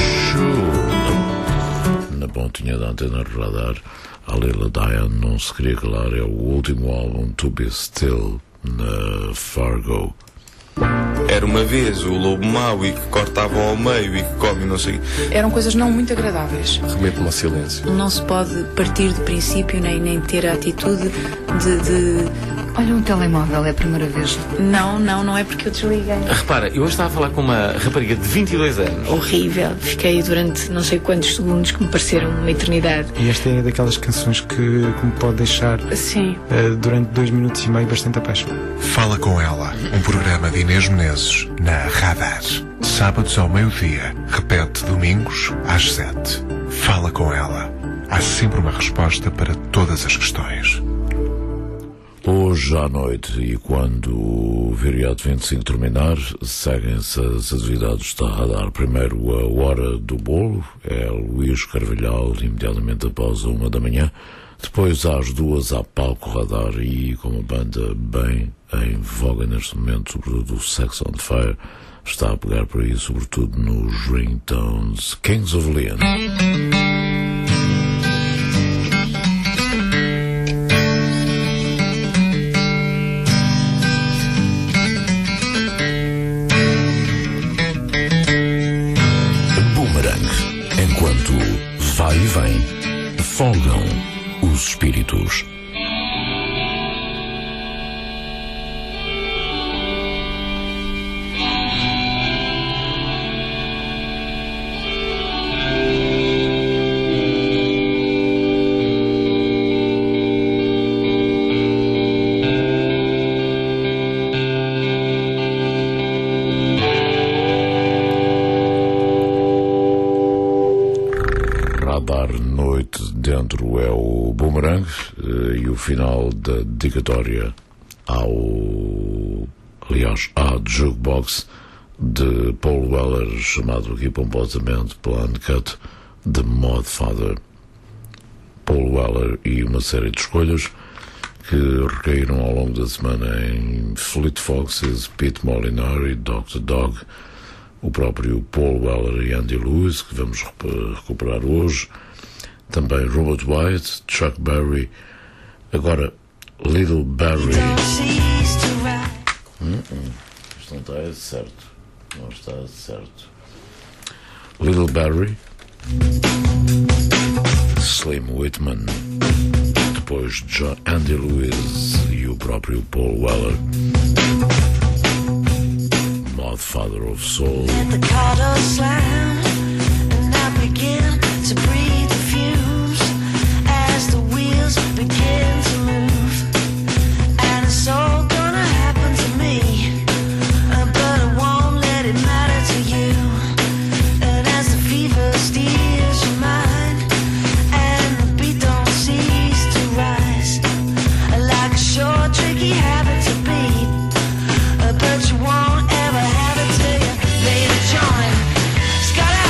show. Na pontinha da antena radar, a Lila Diane não se queria calar, é o último álbum To Be Still na Fargo. Era uma vez o lobo mau e que cortava ao meio e que come não sei. Eram coisas não muito agradáveis. Remete-me ao silêncio. Não se pode partir de princípio nem ter a atitude de... Olha, um telemóvel, é a primeira vez. Não é porque eu desliguei. Repara, eu hoje estava a falar com uma rapariga de 22 anos. Horrível. Fiquei durante não sei quantos segundos que me pareceram uma eternidade. E esta é daquelas canções que me pode deixar Sim. Durante 2 minutos e meio bastante apaixonado. Fala com ela, um programa de Inês Menezes na Radar. Sábados ao meio-dia, repete domingos às 7. Fala com ela. Há sempre uma resposta para todas as questões. Hoje à noite, e quando o Viriato 25 terminar, seguem-se as atividades da Radar. Primeiro a Hora do Bolo, é Luís Carvalhal, imediatamente após a 1 da manhã. Depois às 2 há Palco Radar e com uma banda bem em voga neste momento, sobretudo o Sex on Fire, está a pegar por aí, sobretudo nos ringtones. Kings of Leon. Enquanto vai e vem, folgam os espíritos. Noite dentro é o Boomerang e o final da dedicatória à Jukebox de Paul Weller, chamado aqui pomposamente pela Uncut The Modfather. Paul Weller e uma série de escolhas que recaíram ao longo da semana em Fleet Foxes, Pete Molinari, Dr. Dog, o próprio Paul Weller e Andy Lewis, que vamos recuperar hoje. Também Robert White, Chuck Berry, agora Little Barry. Isto não está certo. Não está certo. Little Barry, Slim Whitman, depois Andy Lewis e o próprio Paul Weller. Modfather of Soul. Let the car door slam and I begin to breathe the fumes as the wheels begin to move, and it's all gonna happen to me, but I won't let it matter to you. And as the fever steals your mind and the beat don't cease to rise, like a short tricky habit to beat, but you won't ever have it till you made a joint. It's gotta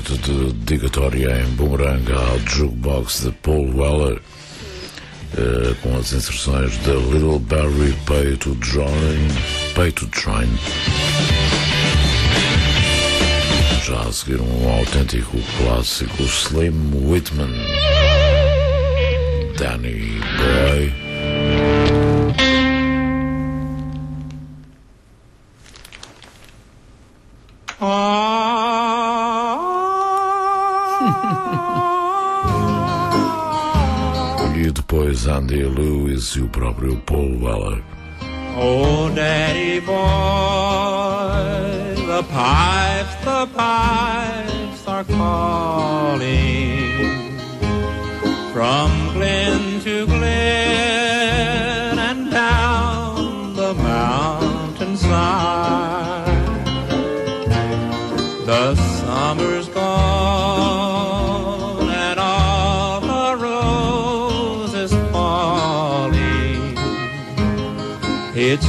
noite de dedicatória em Boomerang ao Jukebox de Paul Weller, com as inserções de Little Barry Pay to Join. Já a seguir um autêntico clássico, Slim Whitman, Danny Boy. E depois Andy Lewis e o próprio Paul Weller. Oh, Daddy boy, the pipes are calling from glen to glen and down the mountainside. The summer's gone and all the roses falling. It's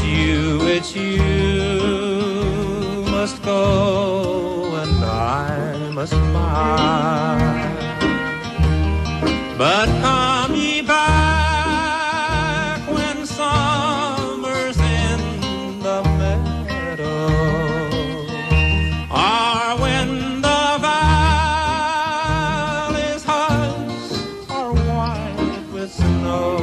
you must go and I must fly. But come ye back when summer's in the meadow, or when the valley's hush are white with snow.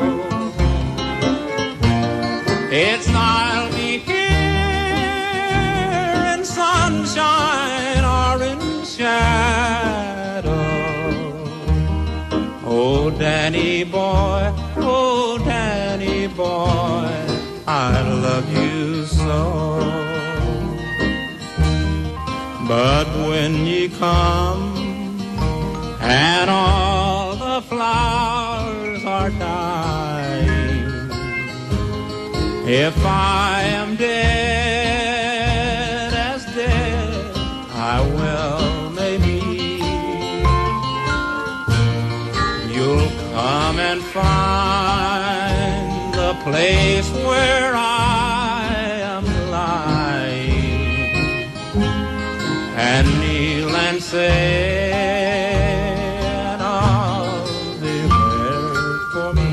It's I'll be here in sunshine or in shadow. Oh, Danny boy, I love you so. But when ye come and all the flowers are dying, if I am dead as dead, I well may be. You'll come and find the place where I am lying, and kneel and say, an Ave for me.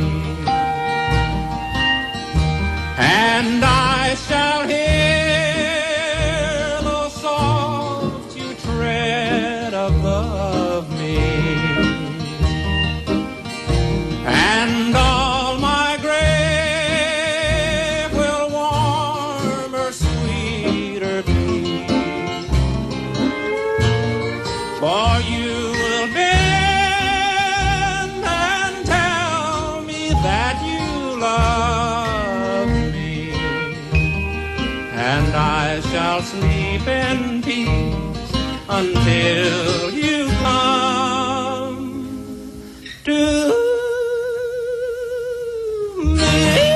And I shall hear the soft you tread above me, and all my grave will warmer, sweeter be. For you will bend and tell me that you love me, and I shall sleep in peace until you come to me.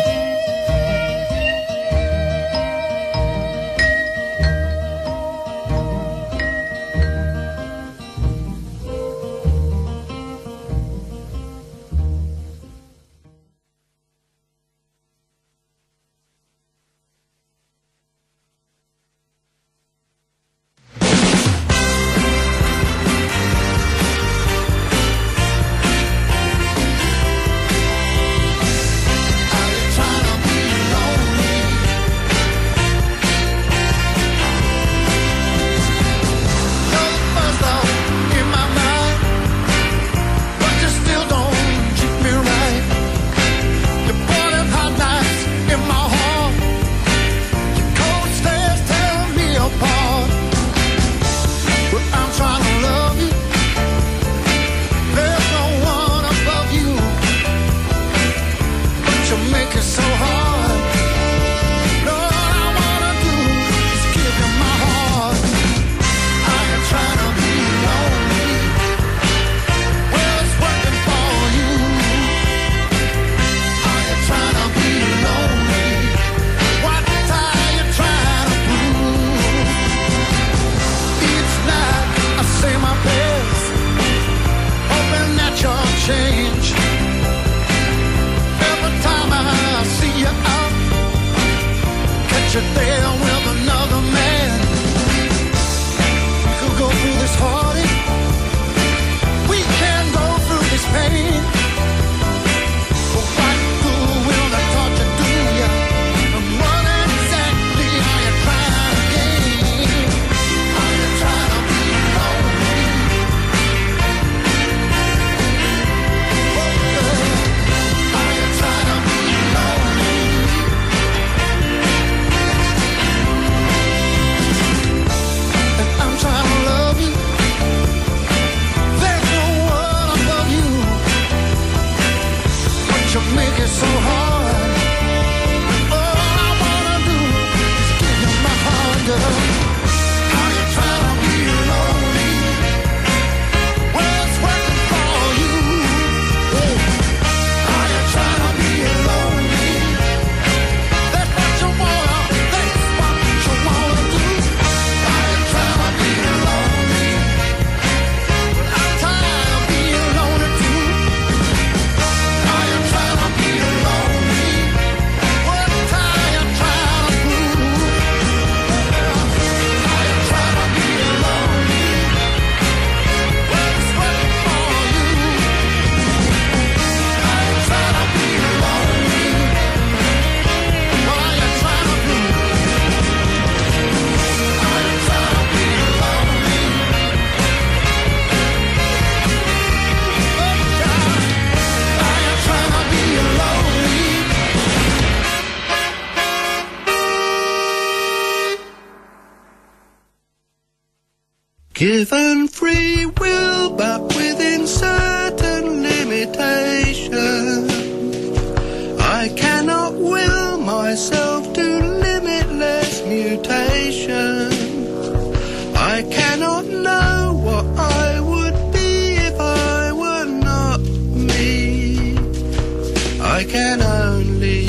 Given free will, but within certain limitations, I cannot will myself to limitless mutation. I cannot know what I would be if I were not me. I can only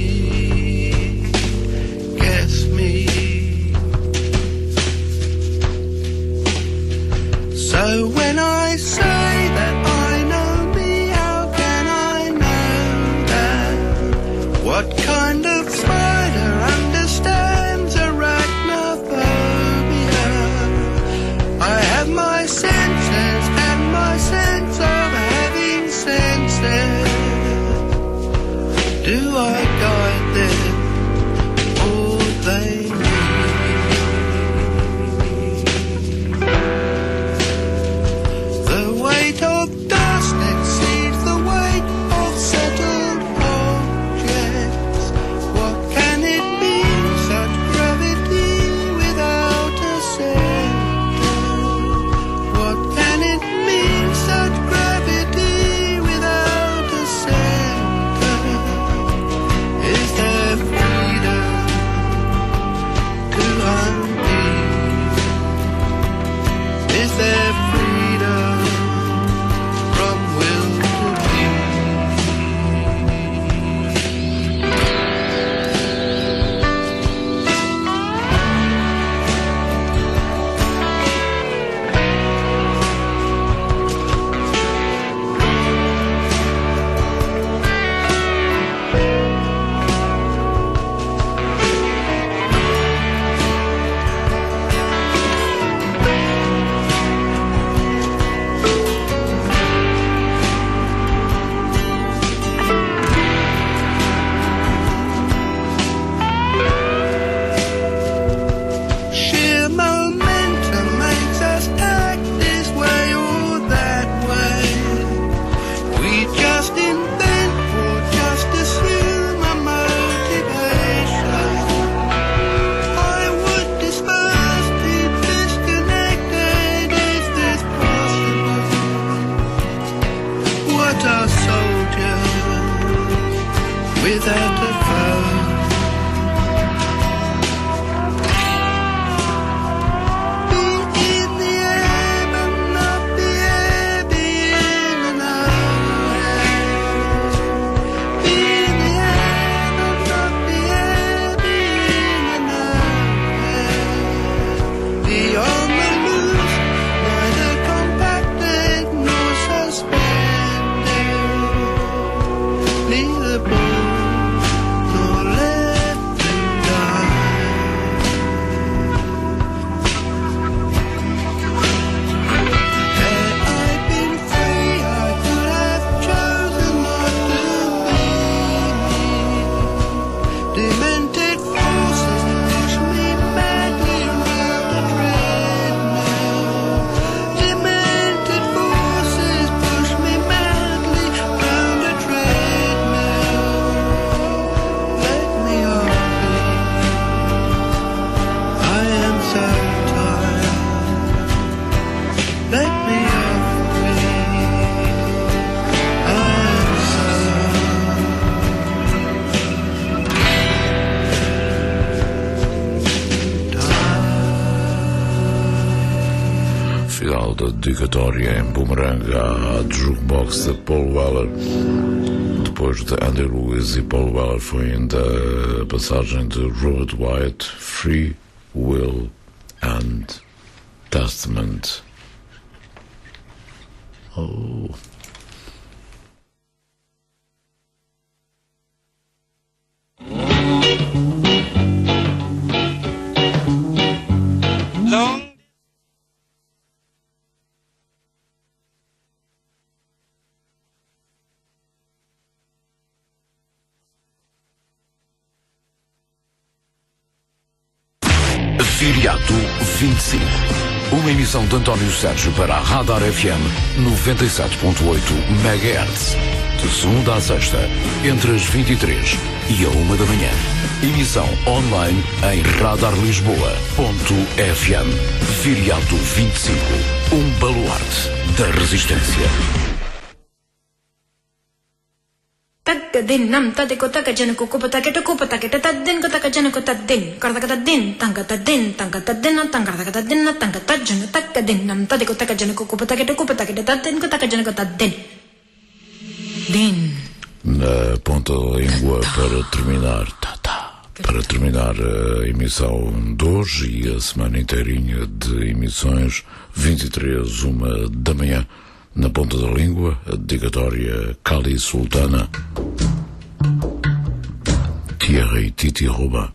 guess me. So when I say that I know me, how can I know that? What kind of spider understands arachnophobia? I have my senses and my sense of having senses. Do I guide them or they me? The way final da dedicatória em Boomerang à Jukebox de Paul Weller. Depois de Andy Lewis e Paul Weller foi ainda a passagem de Robert White, Free Will and Testament. Oh. Long Viriato 25. Uma emissão de António Sérgio para a Radar FM 97.8 MHz. De segunda à sexta, entre as 23 e a 1 da manhã. Emissão online em radarlisboa.fm. Viriato 25. Um baluarte da resistência. Din nam ta de kota ka jan ko ko pata ke to ko pata ke ta din kota ka jan ko ta din kar ta din tanga ta din tanga ta din tanga ta din tanga ta jan ta ka din nam ta de kota ka jan ko pata ke to ko pata ke ta din kota ka jan ko ta din din na ponta da língua para terminar a emissão de hoje e a semana inteirinha de emissões 23, 1 da manhã. Na ponta da língua, a dedicatória Cali Sultana, Tierra e Titi Robin.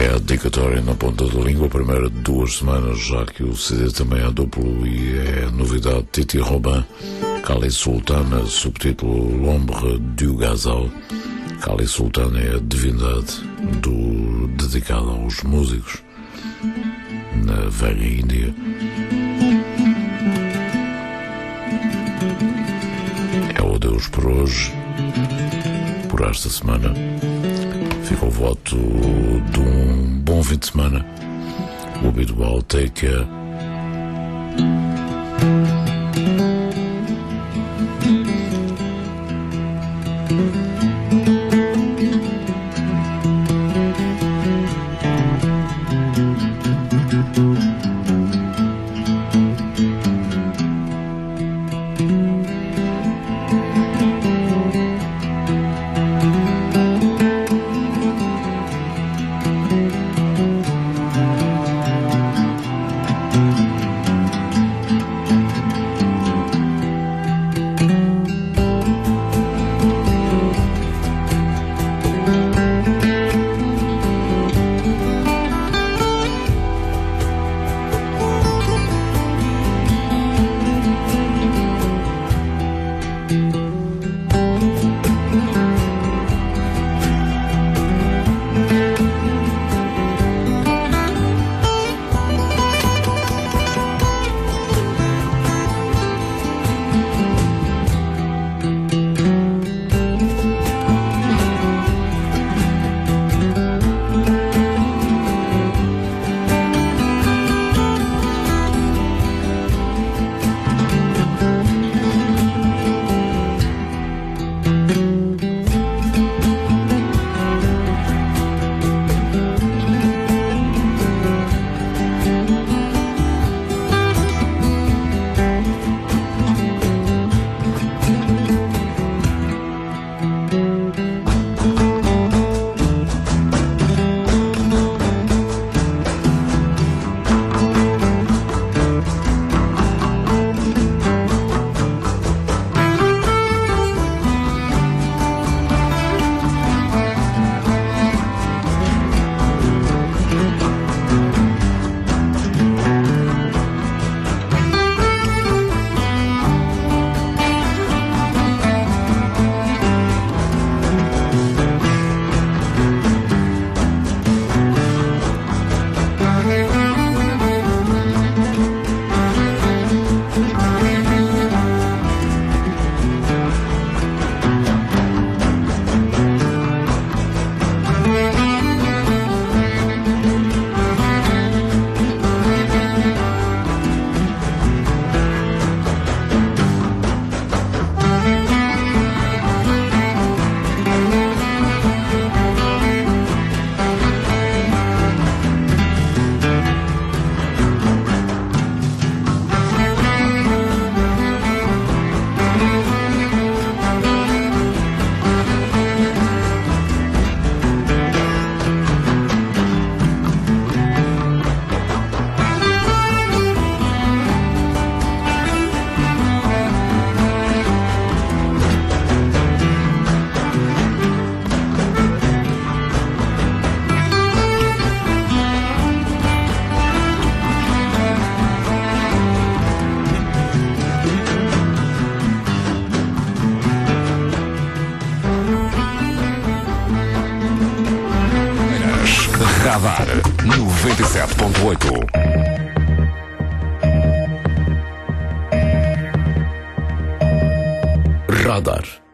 É a dedicatória na ponta da língua, a primeira de 2 semanas, já que o CD também é duplo e é novidade. Titi Robin, Kali Sultana, subtítulo L'Ombre du Gazal. Kali Sultana é a divindade dedicada aos músicos na velha Índia. É o adeus por hoje, por esta semana. Fica o voto de um bom fim de semana. O habitual take care. Radar 97.8. Radar